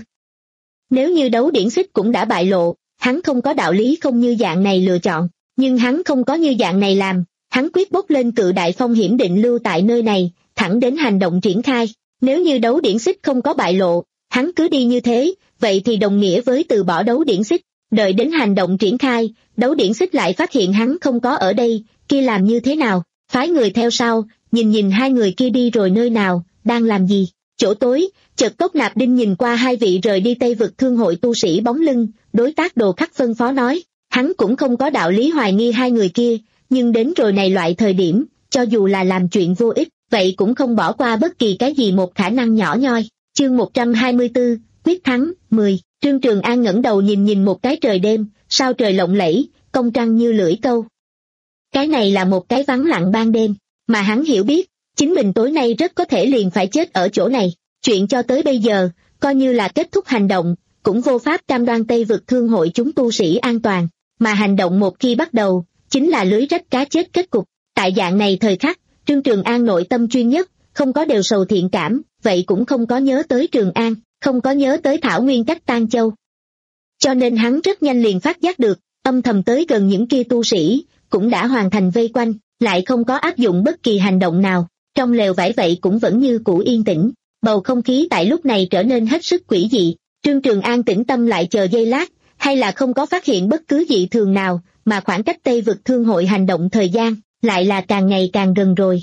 Nếu như đấu điển xích cũng đã bại lộ, hắn không có đạo lý không như dạng này lựa chọn, nhưng hắn không có như dạng này làm, hắn quyết bốc lên cự đại phong hiểm định lưu tại nơi này, thẳng đến hành động triển khai. Nếu như đấu điển xích không có bại lộ, hắn cứ đi như thế, vậy thì đồng nghĩa với từ bỏ đấu điển xích, đợi đến hành động triển khai, đấu điển xích lại phát hiện hắn không có ở đây, kia làm như thế nào, phái người theo sau, nhìn nhìn hai người kia đi rồi nơi nào, đang làm gì. Chỗ tối, chợt Cốc Nạp Đinh nhìn qua hai vị rời đi Tây vực thương hội tu sĩ bóng lưng, đối tác Đồ Khắc phân phó nói, hắn cũng không có đạo lý hoài nghi hai người kia, nhưng đến rồi này loại thời điểm, cho dù là làm chuyện vô ích, vậy cũng không bỏ qua bất kỳ cái gì một khả năng nhỏ nhoi. Chương một trăm hai mươi tư, quyết thắng, mười. Trương Trường An ngẩng đầu nhìn nhìn một cái trời đêm, sao trời lộng lẫy, công trăng như lưỡi câu. Cái này là một cái vắng lặng ban đêm, mà hắn hiểu biết, chính mình tối nay rất có thể liền phải chết ở chỗ này. Chuyện cho tới bây giờ, coi như là kết thúc hành động, cũng vô pháp cam đoan Tây vực thương hội chúng tu sĩ an toàn, mà hành động một khi bắt đầu, chính là lưới rách cá chết kết cục. Tại dạng này thời khắc, Trương Trường An nội tâm chuyên nhất, không có đều sầu thiện cảm, vậy cũng không có nhớ tới Trường An, không có nhớ tới Thảo Nguyên cách Tan Châu. Cho nên hắn rất nhanh liền phát giác được, âm thầm tới gần những kia tu sĩ, cũng đã hoàn thành vây quanh, lại không có áp dụng bất kỳ hành động nào, trong lều vải vậy cũng vẫn như cũ yên tĩnh, bầu không khí tại lúc này trở nên hết sức quỷ dị. Trương Trường An tĩnh tâm lại chờ giây lát, hay là không có phát hiện bất cứ dị thường nào, mà khoảng cách Tây vực thương hội hành động thời gian, lại là càng ngày càng gần rồi.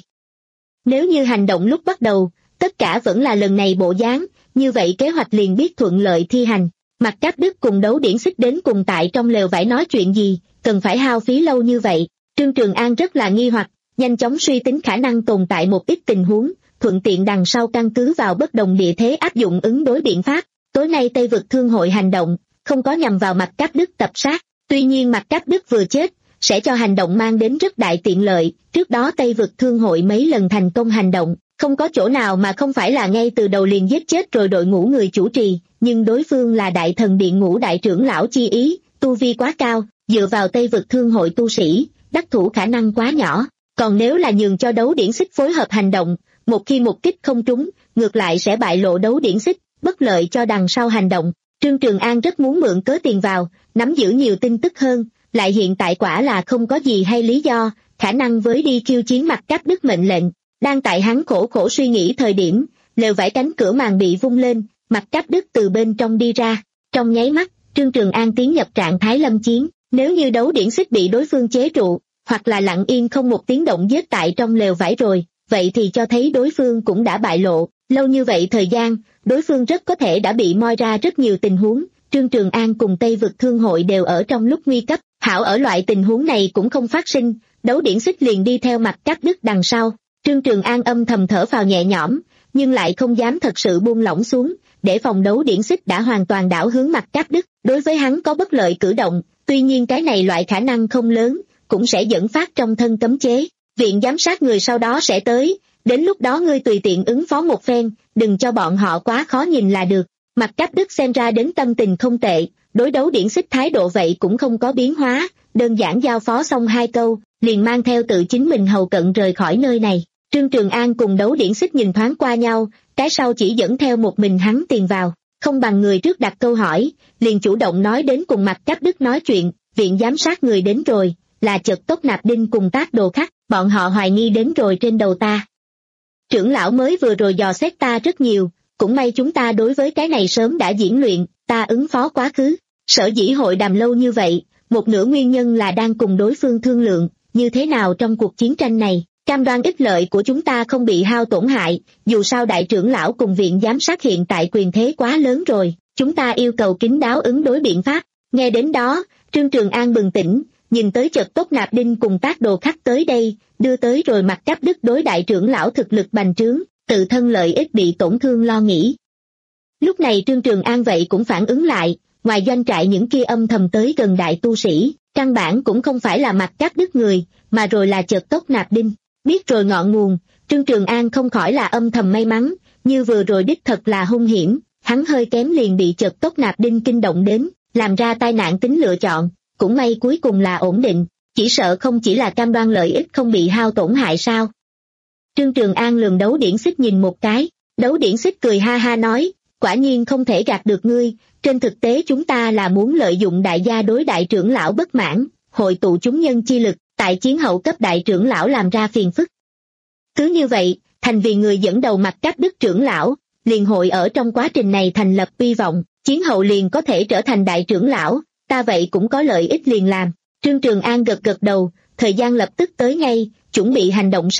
Nếu như hành động lúc bắt đầu, tất cả vẫn là lần này bộ dáng, như vậy kế hoạch liền biết thuận lợi thi hành. Mặt Cáp Đức cùng Đấu Điển Xích đến cùng tại trong lều vải nói chuyện gì, cần phải hao phí lâu như vậy. Trương Trường An rất là nghi hoặc, nhanh chóng suy tính khả năng tồn tại một ít tình huống, thuận tiện đằng sau căn cứ vào bất đồng địa thế áp dụng ứng đối biện pháp. Tối nay Tây vực thương hội hành động, không có nhằm vào Mặt Cáp Đức tập sát, tuy nhiên Mặt Cáp Đức vừa chết, sẽ cho hành động mang đến rất đại tiện lợi. Trước đó Tây vực thương hội mấy lần thành công hành động, không có chỗ nào mà không phải là ngay từ đầu liền giết chết rồi đội ngũ người chủ trì, nhưng đối phương là Đại Thần Điện ngũ đại trưởng lão chi ý, tu vi quá cao, dựa vào Tây vực thương hội tu sĩ, đắc thủ khả năng quá nhỏ, còn nếu là nhường cho Đấu Điển Xích phối hợp hành động, một khi một kích không trúng, ngược lại sẽ bại lộ Đấu Điển Xích, bất lợi cho đằng sau hành động. Trương Trường An rất muốn mượn cớ tiền vào, nắm giữ nhiều tin tức hơn, lại hiện tại quả là không có gì hay lý do, khả năng với đi khiêu chiến Mặt Cáp Đức mệnh lệnh. Đang tại hắn khổ khổ suy nghĩ thời điểm, lều vải cánh cửa màn bị vung lên, Mặt Cáp Đức từ bên trong đi ra. Trong nháy mắt, Trương Trường An tiến nhập trạng thái lâm chiến, nếu như Đấu Điển Xích bị đối phương chế trụ, hoặc là lặng yên không một tiếng động giết tại trong lều vải rồi, vậy thì cho thấy đối phương cũng đã bại lộ. Lâu như vậy thời gian, đối phương rất có thể đã bị moi ra rất nhiều tình huống. Trương Trường An cùng Tây vực thương hội đều ở trong lúc nguy cấp, hảo ở loại tình huống này cũng không phát sinh, Đấu Điển Xích liền đi theo Mặt Cáp Đức đằng sau. Trương Trường An âm thầm thở phào nhẹ nhõm, nhưng lại không dám thật sự buông lỏng xuống, để phòng Đấu Điển Xích đã hoàn toàn đảo hướng Mặt Cáp Đức, đối với hắn có bất lợi cử động, tuy nhiên cái này loại khả năng không lớn, cũng sẽ dẫn phát trong thân cấm chế. Viện giám sát người sau đó sẽ tới, đến lúc đó ngươi tùy tiện ứng phó một phen, đừng cho bọn họ quá khó nhìn là được. Mặt Cáp Đức xem ra đến tâm tình không tệ, đối Đấu Điển Xích thái độ vậy cũng không có biến hóa, đơn giản giao phó xong hai câu, liền mang theo tự chính mình hầu cận rời khỏi nơi này. Trương Trường An cùng Đấu Điển Xích nhìn thoáng qua nhau, cái sau chỉ dẫn theo một mình hắn tiền vào, không bằng người trước đặt câu hỏi, liền chủ động nói đến cùng Mặt Cáp Đức nói chuyện. Viện giám sát người đến rồi, là Chật Tốc Nạp Đinh cùng Tác Đồ Khắc, bọn họ hoài nghi đến rồi trên đầu ta. Trưởng lão mới vừa rồi dò xét ta rất nhiều, cũng may chúng ta đối với cái này sớm đã diễn luyện, ta ứng phó quá khứ. Sở dĩ hội đàm lâu như vậy, một nửa nguyên nhân là đang cùng đối phương thương lượng, như thế nào trong cuộc chiến tranh này, cam đoan ích lợi của chúng ta không bị hao tổn hại. Dù sao đại trưởng lão cùng viện giám sát hiện tại quyền thế quá lớn rồi, chúng ta yêu cầu kín đáo ứng đối biện pháp. Nghe đến đó, Trương Trường An bừng tỉnh, nhìn tới Chật Tốc Nạp Đinh cùng Tác Đồ Khắc tới đây, đưa tới rồi Mặt Cáp Đức đối đại trưởng lão thực lực bành trướng, tự thân lợi ích bị tổn thương lo nghĩ. Lúc này Trương Trường An vậy cũng phản ứng lại, ngoài doanh trại những kia âm thầm tới gần đại tu sĩ, căn bản cũng không phải là Mặt Cáp Đức người, mà rồi là Chật Tốc Nạp Đinh. Biết rồi ngọn nguồn, Trương Trường An không khỏi là âm thầm may mắn, như vừa rồi đích thật là hung hiểm, hắn hơi kém liền bị Chật Tốc Nạp Đinh kinh động đến, làm ra tai nạn tính lựa chọn, cũng may cuối cùng là ổn định, chỉ sợ không chỉ là cam đoan lợi ích không bị hao tổn hại sao. Trương Trường An lườm Đấu Điển Xích nhìn một cái, Đấu Điển Xích cười ha ha nói, quả nhiên không thể gạt được ngươi, trên thực tế chúng ta là muốn lợi dụng đại gia đối đại trưởng lão bất mãn, hội tụ chúng nhân chi lực, tại chiến hậu cấp đại trưởng lão làm ra phiền phức. Cứ như vậy, thành vì người dẫn đầu Mặt Cáp Đức trưởng lão, liền hội ở trong quá trình này thành lập uy vọng, chiến hậu liền có thể trở thành đại trưởng lão, ta vậy cũng có lợi ích liền làm. Trương Trường An gật gật đầu, thời gian lập tức tới ngay, chuẩn bị hành động sao?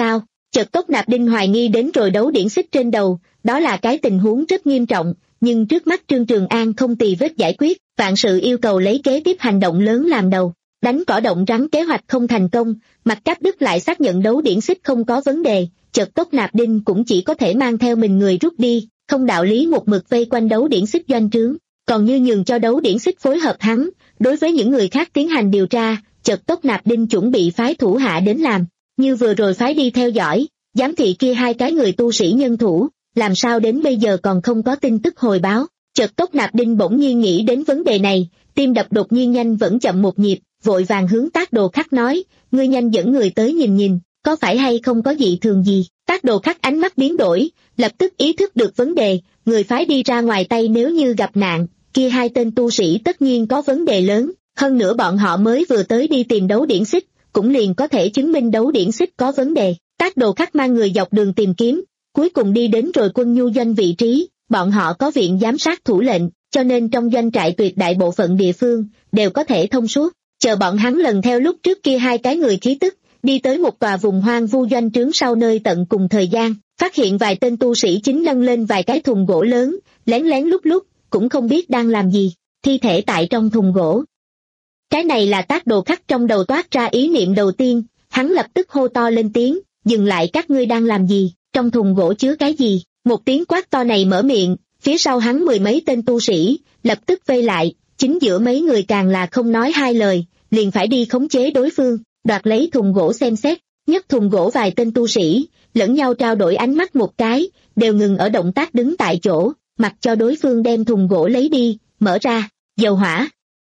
Chợt Cốc Nạp Đinh hoài nghi đến rồi đấu điển xích trên đầu, đó là cái tình huống rất nghiêm trọng, nhưng trước mắt Trương Trường An không tì vết giải quyết, vạn sự yêu cầu lấy kế tiếp hành động lớn làm đầu. Đánh cỏ động rắn kế hoạch không thành công, Mặt Cáp Đức lại xác nhận đấu điển xích không có vấn đề, chợt Cốc Nạp Đinh cũng chỉ có thể mang theo mình người rút đi, không đạo lý một mực vây quanh đấu điển xích doanh trướng, còn như nhường cho đấu điển xích phối hợp hắn, đối với những người khác tiến hành điều tra, chợt Cốc Nạp Đinh chuẩn bị phái thủ hạ đến làm, như vừa rồi phái đi theo dõi, giám thị kia hai cái người tu sĩ nhân thủ, làm sao đến bây giờ còn không có tin tức hồi báo. Chợt Cốc Nạp Đinh bỗng nhiên nghĩ đến vấn đề này, tim đập đột nhiên nhanh vẫn chậm một nhịp, vội vàng hướng Tác Đồ Khắc nói, ngươi nhanh dẫn người tới nhìn nhìn, có phải hay không có dị thường gì. Tác Đồ Khắc ánh mắt biến đổi, lập tức ý thức được vấn đề, người phái đi ra ngoài tay nếu như gặp nạn, kia hai tên tu sĩ tất nhiên có vấn đề lớn, hơn nữa bọn họ mới vừa tới đi tìm đấu điển xích, cũng liền có thể chứng minh đấu điển xích có vấn đề. Tác Đồ Khắc mang người dọc đường tìm kiếm, cuối cùng đi đến rồi Quân Nhu doanh vị trí, bọn họ có viện giám sát thủ lệnh, cho nên trong doanh trại tuyệt đại bộ phận địa phương đều có thể thông suốt. Chờ bọn hắn lần theo lúc trước kia hai cái người khí tức, đi tới một tòa vùng hoang vu doanh trướng sau nơi tận cùng thời gian, phát hiện vài tên tu sĩ chính nâng lên vài cái thùng gỗ lớn, lén lén lúc lúc, cũng không biết đang làm gì, thi thể tại trong thùng gỗ. Cái này là Tác Đồ Khắc trong đầu toát ra ý niệm đầu tiên, hắn lập tức hô to lên tiếng, dừng lại, các ngươi đang làm gì, trong thùng gỗ chứa cái gì. Một tiếng quát to này mở miệng, phía sau hắn mười mấy tên tu sĩ, lập tức vây lại, chính giữa mấy người càng là không nói hai lời, liền phải đi khống chế đối phương, đoạt lấy thùng gỗ xem xét, nhấc thùng gỗ vài tên tu sĩ, lẫn nhau trao đổi ánh mắt một cái, đều ngừng ở động tác đứng tại chỗ, mặc cho đối phương đem thùng gỗ lấy đi, mở ra, dầu hỏa.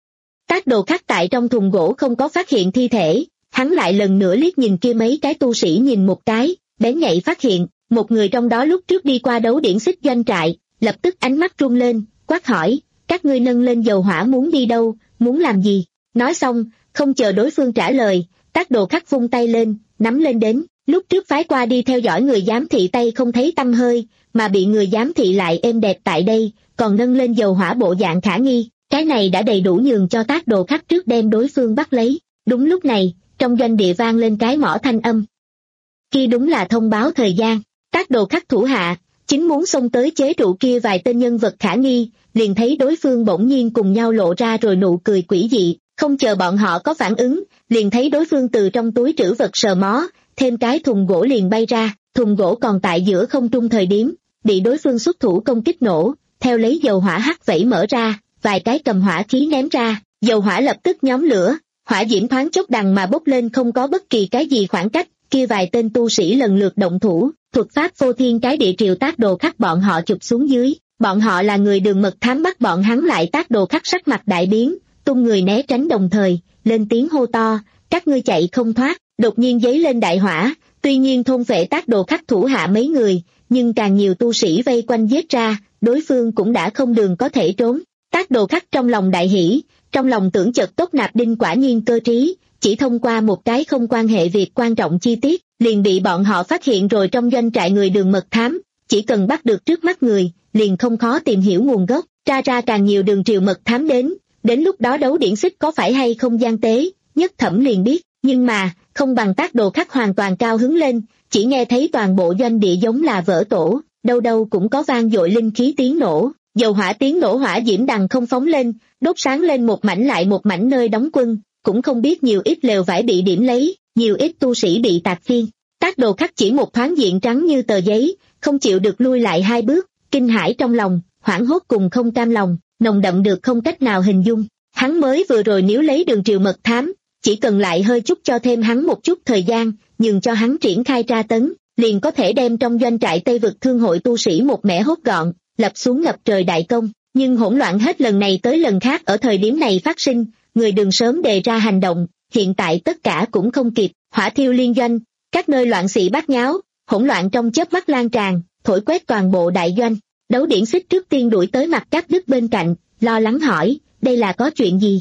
Tác Đồ Khắc tại trong thùng gỗ không có phát hiện thi thể, hắn lại lần nữa liếc nhìn kia mấy cái tu sĩ nhìn một cái, bén nhạy phát hiện, một người trong đó lúc trước đi qua đấu điển xích doanh trại, lập tức ánh mắt rung lên, quát hỏi, các ngươi nâng lên dầu hỏa muốn đi đâu, muốn làm gì? Nói xong, không chờ đối phương trả lời, Tác Đồ Khắc vung tay lên, nắm lên đến, lúc trước phái qua đi theo dõi người giám thị tay không thấy tăm hơi, mà bị người giám thị lại êm đẹp tại đây, còn nâng lên dầu hỏa bộ dạng khả nghi, cái này đã đầy đủ nhường cho Tác Đồ Khắc trước đem đối phương bắt lấy. Đúng lúc này, trong doanh địa vang lên cái mõ thanh âm. Kia đúng là thông báo thời gian. Tác Đồ Khắc thủ hạ, chính muốn xông tới chế trụ kia vài tên nhân vật khả nghi, liền thấy đối phương bỗng nhiên cùng nhau lộ ra rồi nụ cười quỷ dị, không chờ bọn họ có phản ứng, liền thấy đối phương từ trong túi trữ vật sờ mó, thêm cái thùng gỗ liền bay ra, thùng gỗ còn tại giữa không trung thời điểm, bị đối phương xuất thủ công kích nổ, theo lấy dầu hỏa hắt vẩy mở ra, vài cái cầm hỏa khí ném ra, dầu hỏa lập tức nhóm lửa, hỏa diễm thoáng chốc đằng mà bốc lên không có bất kỳ cái gì khoảng cách, kia vài tên tu sĩ lần lượt động thủ, thuật pháp vô thiên cái địa triều Tác Đồ Khắc bọn họ chụp xuống dưới, bọn họ là người đường mật thám bắt bọn hắn lại. Tác Đồ Khắc sắc mặt đại biến, tung người né tránh đồng thời, lên tiếng hô to, các ngươi chạy không thoát, đột nhiên giấy lên đại hỏa, tuy nhiên thôn phệ Tác Đồ Khắc thủ hạ mấy người, nhưng càng nhiều tu sĩ vây quanh giết ra, đối phương cũng đã không đường có thể trốn. Tác Đồ Khắc trong lòng đại hỉ, trong lòng tưởng chợt Cốc Nạp Đinh quả nhiên cơ trí, chỉ thông qua một cái không quan hệ việc quan trọng chi tiết, liền bị bọn họ phát hiện rồi trong doanh trại người đường mật thám, chỉ cần bắt được trước mắt người, liền không khó tìm hiểu nguồn gốc, tra ra càng nhiều đường triều mật thám đến, đến lúc đó đấu điển xích có phải hay không gian tế, nhất thẩm liền biết, nhưng mà, không bằng Tác Đồ Khắc hoàn toàn cao hứng lên, chỉ nghe thấy toàn bộ doanh địa giống là vỡ tổ, đâu đâu cũng có vang dội linh khí tiếng nổ, dầu hỏa tiếng nổ hỏa diễm đằng không phóng lên, đốt sáng lên một mảnh lại một mảnh nơi đóng quân, cũng không biết nhiều ít lều vải bị điểm lấy, nhiều ít tu sĩ bị tạc phiên. Tác Đồ Khắc chỉ một thoáng diện trắng như tờ giấy, không chịu được lui lại hai bước, kinh hãi trong lòng, hoảng hốt cùng không cam lòng, nồng đậm được không cách nào hình dung. Hắn mới vừa rồi nếu lấy đường triều mật thám, chỉ cần lại hơi chút cho thêm hắn một chút thời gian, nhường cho hắn triển khai tra tấn, liền có thể đem trong doanh trại Tây Vực Thương hội tu sĩ một mẻ hốt gọn, lập xuống ngập trời đại công. Nhưng hỗn loạn hết lần này tới lần khác ở thời điểm này phát sinh, người đường sớm đề ra hành động, hiện tại tất cả cũng không kịp, hỏa thiêu liên doanh, các nơi loạn sĩ bát nháo, hỗn loạn trong chớp mắt lan tràn, thổi quét toàn bộ đại doanh. Đấu điển xích trước tiên đuổi tới Mặt Cáp Đức bên cạnh, lo lắng hỏi, đây là có chuyện gì?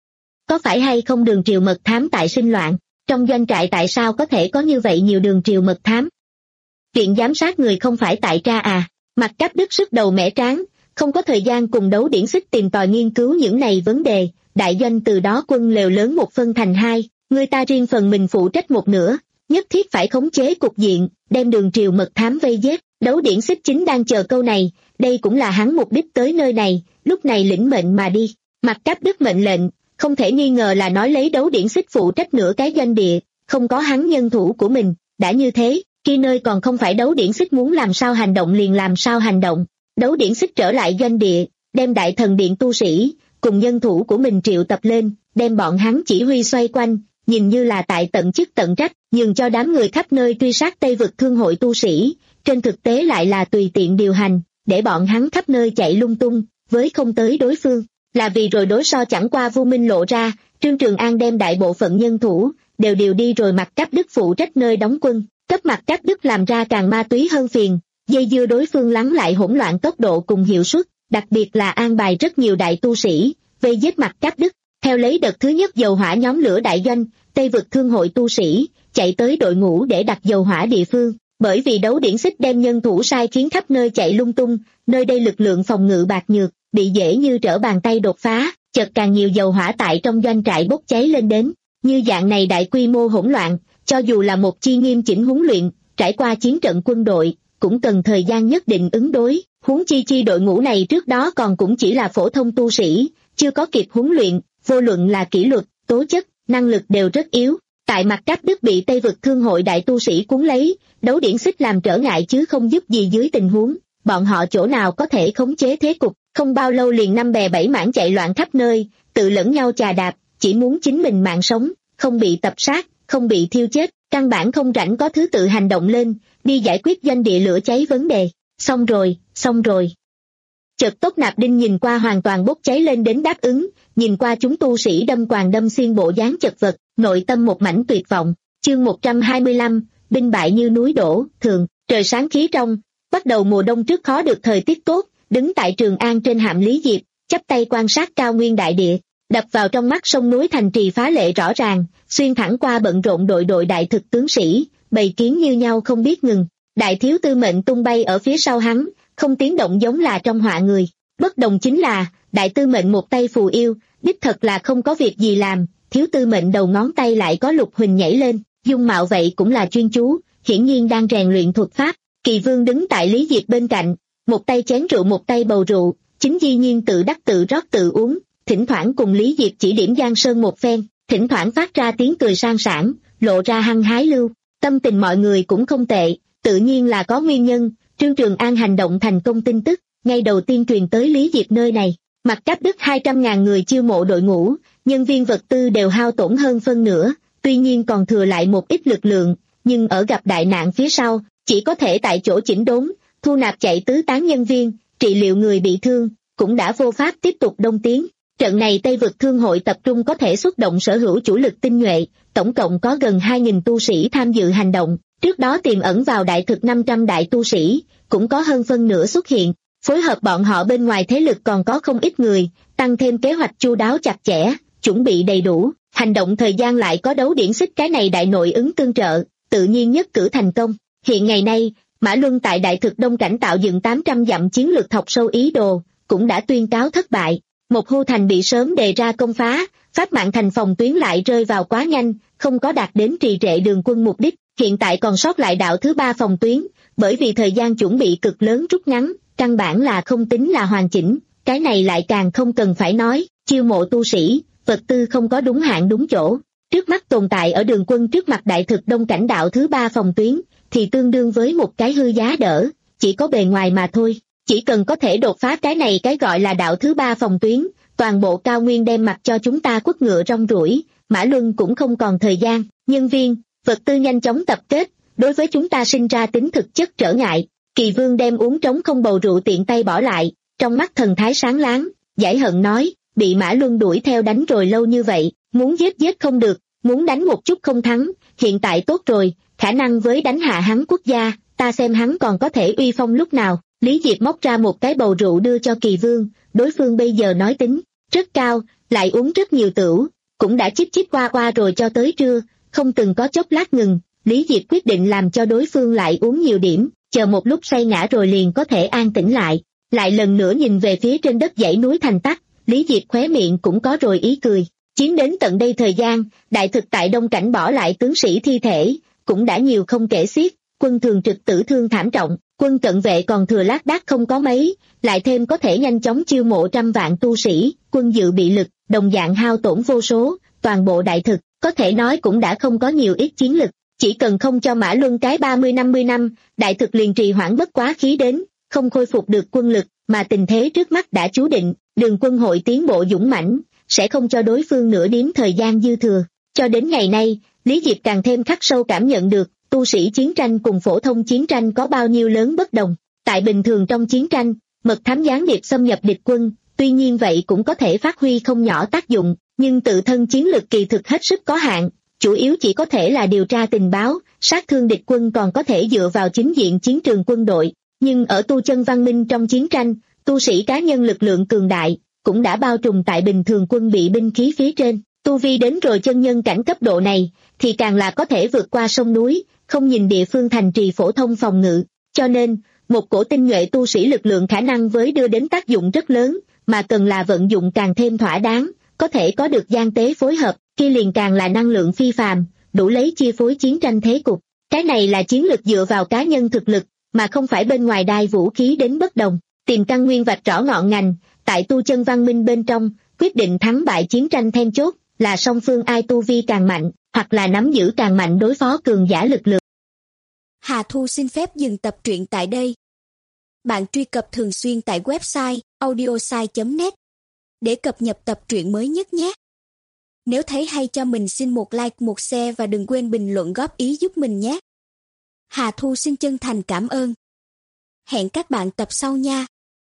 Có phải hay không đường triều mật thám tại sinh loạn? Trong doanh trại tại sao có thể có như vậy nhiều đường triều mật thám? Chuyện giám sát người không phải tại tra à? Mặt Cáp Đức sức đầu mẻ trán, không có thời gian cùng đấu điển xích tìm tòi nghiên cứu những này vấn đề, đại doanh từ đó quân lều lớn một phân thành hai, người ta riêng phần mình phụ trách một nửa, nhất thiết phải khống chế cục diện, đem Đường Triều mật thám vây giết. Đấu Điển Xích chính đang chờ câu này, đây cũng là hắn mục đích tới nơi này, lúc này lĩnh mệnh mà đi. Mặc Cáp Đức mệnh lệnh, không thể nghi ngờ là nói lấy Đấu Điển Xích phụ trách nửa cái doanh địa, không có hắn nhân thủ của mình, đã như thế, khi nơi còn không phải Đấu Điển Xích muốn làm sao hành động liền làm sao hành động. Đấu Điển Xích trở lại doanh địa, đem Đại Thần Điện tu sĩ, cùng nhân thủ của mình triệu tập lên, đem bọn hắn chỉ huy xoay quanh, nhìn như là tại tận chức tận trách, nhường cho đám người khắp nơi truy sát Tây Vực Thương hội tu sĩ, trên thực tế lại là tùy tiện điều hành, để bọn hắn khắp nơi chạy lung tung, với không tới đối phương, là vì rồi đối so chẳng qua Vu Minh lộ ra, Trương Trường An đem đại bộ phận nhân thủ, đều điều đi rồi Mặc Cáp Đức phụ trách nơi đóng quân, cấp Mặc Cáp Đức làm ra càng ma túy hơn phiền, dây dưa đối phương lắng lại hỗn loạn tốc độ cùng hiệu suất, đặc biệt là an bài rất nhiều đại tu sĩ, vây giết Mặc Cáp Đức. Theo lấy đợt thứ nhất dầu hỏa nhóm lửa đại doanh, Tây Vực Thương hội tu sĩ, chạy tới đội ngũ để đặt dầu hỏa địa phương, bởi vì Đấu Điển Xích đem nhân thủ sai khiến khắp nơi chạy lung tung, nơi đây lực lượng phòng ngự bạc nhược, bị dễ như trở bàn tay đột phá, chợt càng nhiều dầu hỏa tại trong doanh trại bốc cháy lên đến, như dạng này đại quy mô hỗn loạn, cho dù là một chi nghiêm chỉnh huấn luyện, trải qua chiến trận quân đội, cũng cần thời gian nhất định ứng đối, huống chi chi đội ngũ này trước đó còn cũng chỉ là phổ thông tu sĩ, chưa có kịp huấn luyện, vô luận là kỷ luật, tố chất, năng lực đều rất yếu. Tại Mặc Cáp Đức bị Tây Vực Thương hội đại tu sĩ cuốn lấy, Đấu Điển Xích làm trở ngại chứ không giúp gì dưới tình huống, bọn họ chỗ nào có thể khống chế thế cục, không bao lâu liền năm bè bảy mảng chạy loạn khắp nơi, tự lẫn nhau chà đạp, chỉ muốn chính mình mạng sống, không bị tập sát, không bị thiêu chết, căn bản không rảnh có thứ tự hành động lên, đi giải quyết doanh địa lửa cháy vấn đề. Xong rồi, xong rồi. Chợt Tốc Nạp Đinh nhìn qua hoàn toàn bốc cháy lên đến đáp ứng, nhìn qua chúng tu sĩ đâm quàng đâm xuyên bộ dáng chật vật, nội tâm một mảnh tuyệt vọng. Chương một trăm hai mươi lăm, binh bại như núi đổ, thường, trời sáng khí trong, bắt đầu mùa đông trước khó được thời tiết tốt, đứng tại Trường An trên hạm Lý Diệp, chắp tay quan sát cao nguyên đại địa, đập vào trong mắt sông núi thành trì phá lệ rõ ràng, xuyên thẳng qua bận rộn đội đội đại thực tướng sĩ, bầy kiến như nhau không biết ngừng. Đại thiếu tư mệnh tung bay ở phía sau hắn, không tiếng động giống là trong họa người. Bất đồng chính là, đại tư mệnh một tay phù yêu, đích thật là không có việc gì làm, thiếu tư mệnh đầu ngón tay lại có lục huỳnh nhảy lên, dung mạo vậy cũng là chuyên chú, hiển nhiên đang rèn luyện thuật pháp. Kỳ Vương đứng tại Lý Diệp bên cạnh, một tay chén rượu một tay bầu rượu, chính di nhiên tự đắc tự rót tự uống, thỉnh thoảng cùng Lý Diệp chỉ điểm Giang Sơn một phen, thỉnh thoảng phát ra tiếng cười sang sảng, lộ ra hăng hái lưu. Tâm tình mọi người cũng không tệ, tự nhiên là có nguyên nhân. Trương Trường An hành động thành công tin tức, ngay đầu tiên truyền tới Lý Diệp nơi này. Mặc Cáp Đức hai trăm ngàn người chiêu mộ đội ngũ, nhân viên vật tư đều hao tổn hơn phân nửa, tuy nhiên còn thừa lại một ít lực lượng, nhưng ở gặp đại nạn phía sau, chỉ có thể tại chỗ chỉnh đốn, thu nạp chạy tứ tán nhân viên, trị liệu người bị thương, cũng đã vô pháp tiếp tục đông tiến. Trận này Tây Vực Thương hội tập trung có thể xuất động sở hữu chủ lực tinh nhuệ, tổng cộng có gần hai nghìn tu sĩ tham dự hành động, trước đó tiềm ẩn vào đại thực năm trăm đại tu sĩ, cũng có hơn phân nửa xuất hiện, phối hợp bọn họ bên ngoài thế lực còn có không ít người, tăng thêm kế hoạch chu đáo chặt chẽ, chuẩn bị đầy đủ, hành động thời gian lại có Đấu Điển Xích cái này đại nội ứng tương trợ, tự nhiên nhất cử thành công. Hiện ngày nay, Mã Luân tại đại thực Đông Cảnh tạo dựng tám trăm dặm chiến lược thọc sâu ý đồ, cũng đã tuyên cáo thất bại. Một hưu thành bị sớm đề ra công phá, Pháp Mạng thành phòng tuyến lại rơi vào quá nhanh, không có đạt đến trì trệ đường quân mục đích. Hiện tại còn sót lại đạo thứ ba phòng tuyến, bởi vì thời gian chuẩn bị cực lớn rút ngắn, căn bản là không tính là hoàn chỉnh, cái này lại càng không cần phải nói, chiêu mộ tu sĩ, vật tư không có đúng hạn đúng chỗ. Trước mắt tồn tại ở đường quân trước mặt đại thực Đông Cảnh đạo thứ ba phòng tuyến, thì tương đương với một cái hư giá đỡ, chỉ có bề ngoài mà thôi. Chỉ cần có thể đột phá cái này cái gọi là đạo thứ ba phòng tuyến, toàn bộ cao nguyên đem mặt cho chúng ta quất ngựa rong ruổi, Mã Luân cũng không còn thời gian, nhân viên, vật tư nhanh chóng tập kết, đối với chúng ta sinh ra tính thực chất trở ngại. Kỳ Vương đem uống trống không bầu rượu tiện tay bỏ lại, trong mắt thần thái sáng láng, giải hận nói, bị Mã Luân đuổi theo đánh rồi lâu như vậy, muốn giết giết không được, muốn đánh một chút không thắng, hiện tại tốt rồi, khả năng với đánh hạ hắn quốc gia, ta xem hắn còn có thể uy phong lúc nào. Lý Diệp móc ra một cái bầu rượu đưa cho Kỳ Vương, đối phương bây giờ nói tính rất cao, lại uống rất nhiều tửu, cũng đã chích chích qua qua rồi cho tới trưa, không từng có chốc lát ngừng. Lý Diệp quyết định làm cho đối phương lại uống nhiều điểm, chờ một lúc say ngã rồi liền có thể an tĩnh lại. Lại lần nữa nhìn về phía trên đất dãy núi thành tắc, Lý Diệp khóe miệng cũng có rồi ý cười. Chiến đến tận đây thời gian, đại thực tại Đông Cảnh bỏ lại tướng sĩ thi thể, cũng đã nhiều không kể xiết, quân thường trực tử thương thảm trọng, quân cận vệ còn thừa lác đác không có mấy, lại thêm có thể nhanh chóng chiêu mộ trăm vạn tu sĩ, quân dự bị lực, đồng dạng hao tổn vô số, toàn bộ đại thực, có thể nói cũng đã không có nhiều ít chiến lực, chỉ cần không cho Mã Luân cái ba mươi năm mươi năm, đại thực liền trì hoãn bất quá khí đến, không khôi phục được quân lực, mà tình thế trước mắt đã chú định, Đường quân hội tiến bộ dũng mãnh, sẽ không cho đối phương nửa điếm thời gian dư thừa. Cho đến ngày nay, Lý Diệp càng thêm khắc sâu cảm nhận được, tu sĩ chiến tranh cùng phổ thông chiến tranh có bao nhiêu lớn bất đồng. Tại bình thường trong chiến tranh, mật thám gián điệp xâm nhập địch quân, tuy nhiên vậy cũng có thể phát huy không nhỏ tác dụng, nhưng tự thân chiến lực kỳ thực hết sức có hạn, chủ yếu chỉ có thể là điều tra tình báo, sát thương địch quân còn có thể dựa vào chính diện chiến trường quân đội. Nhưng ở tu chân văn minh trong chiến tranh, tu sĩ cá nhân lực lượng cường đại, cũng đã bao trùm tại bình thường quân bị binh khí phía trên. Tu vi đến rồi chân nhân cảnh cấp độ này, thì càng là có thể vượt qua sông núi, không nhìn địa phương thành trì phổ thông phòng ngự. Cho nên, một cổ tinh nhuệ tu sĩ lực lượng khả năng với đưa đến tác dụng rất lớn, mà cần là vận dụng càng thêm thỏa đáng, có thể có được gian tế phối hợp, kia liền càng là năng lượng phi phàm, đủ lấy chi phối chiến tranh thế cục. Cái này là chiến lược dựa vào cá nhân thực lực, mà không phải bên ngoài đai vũ khí đến bất đồng. Tìm căn nguyên vạch rõ ngọn ngành, tại tu chân văn minh bên trong, quyết định thắng bại chiến tranh then chốt, là song phương ai tu vi càng mạnh, hoặc là nắm giữ càng mạnh đối phó cường giả lực lượng. Hà Thu xin phép dừng tập truyện tại đây. Bạn truy cập thường xuyên tại website audiosai chấm net để cập nhật tập truyện mới nhất nhé. Nếu thấy hay cho mình xin một like, một share và đừng quên bình luận góp ý giúp mình nhé. Hà Thu xin chân thành cảm ơn. Hẹn các bạn tập sau nha.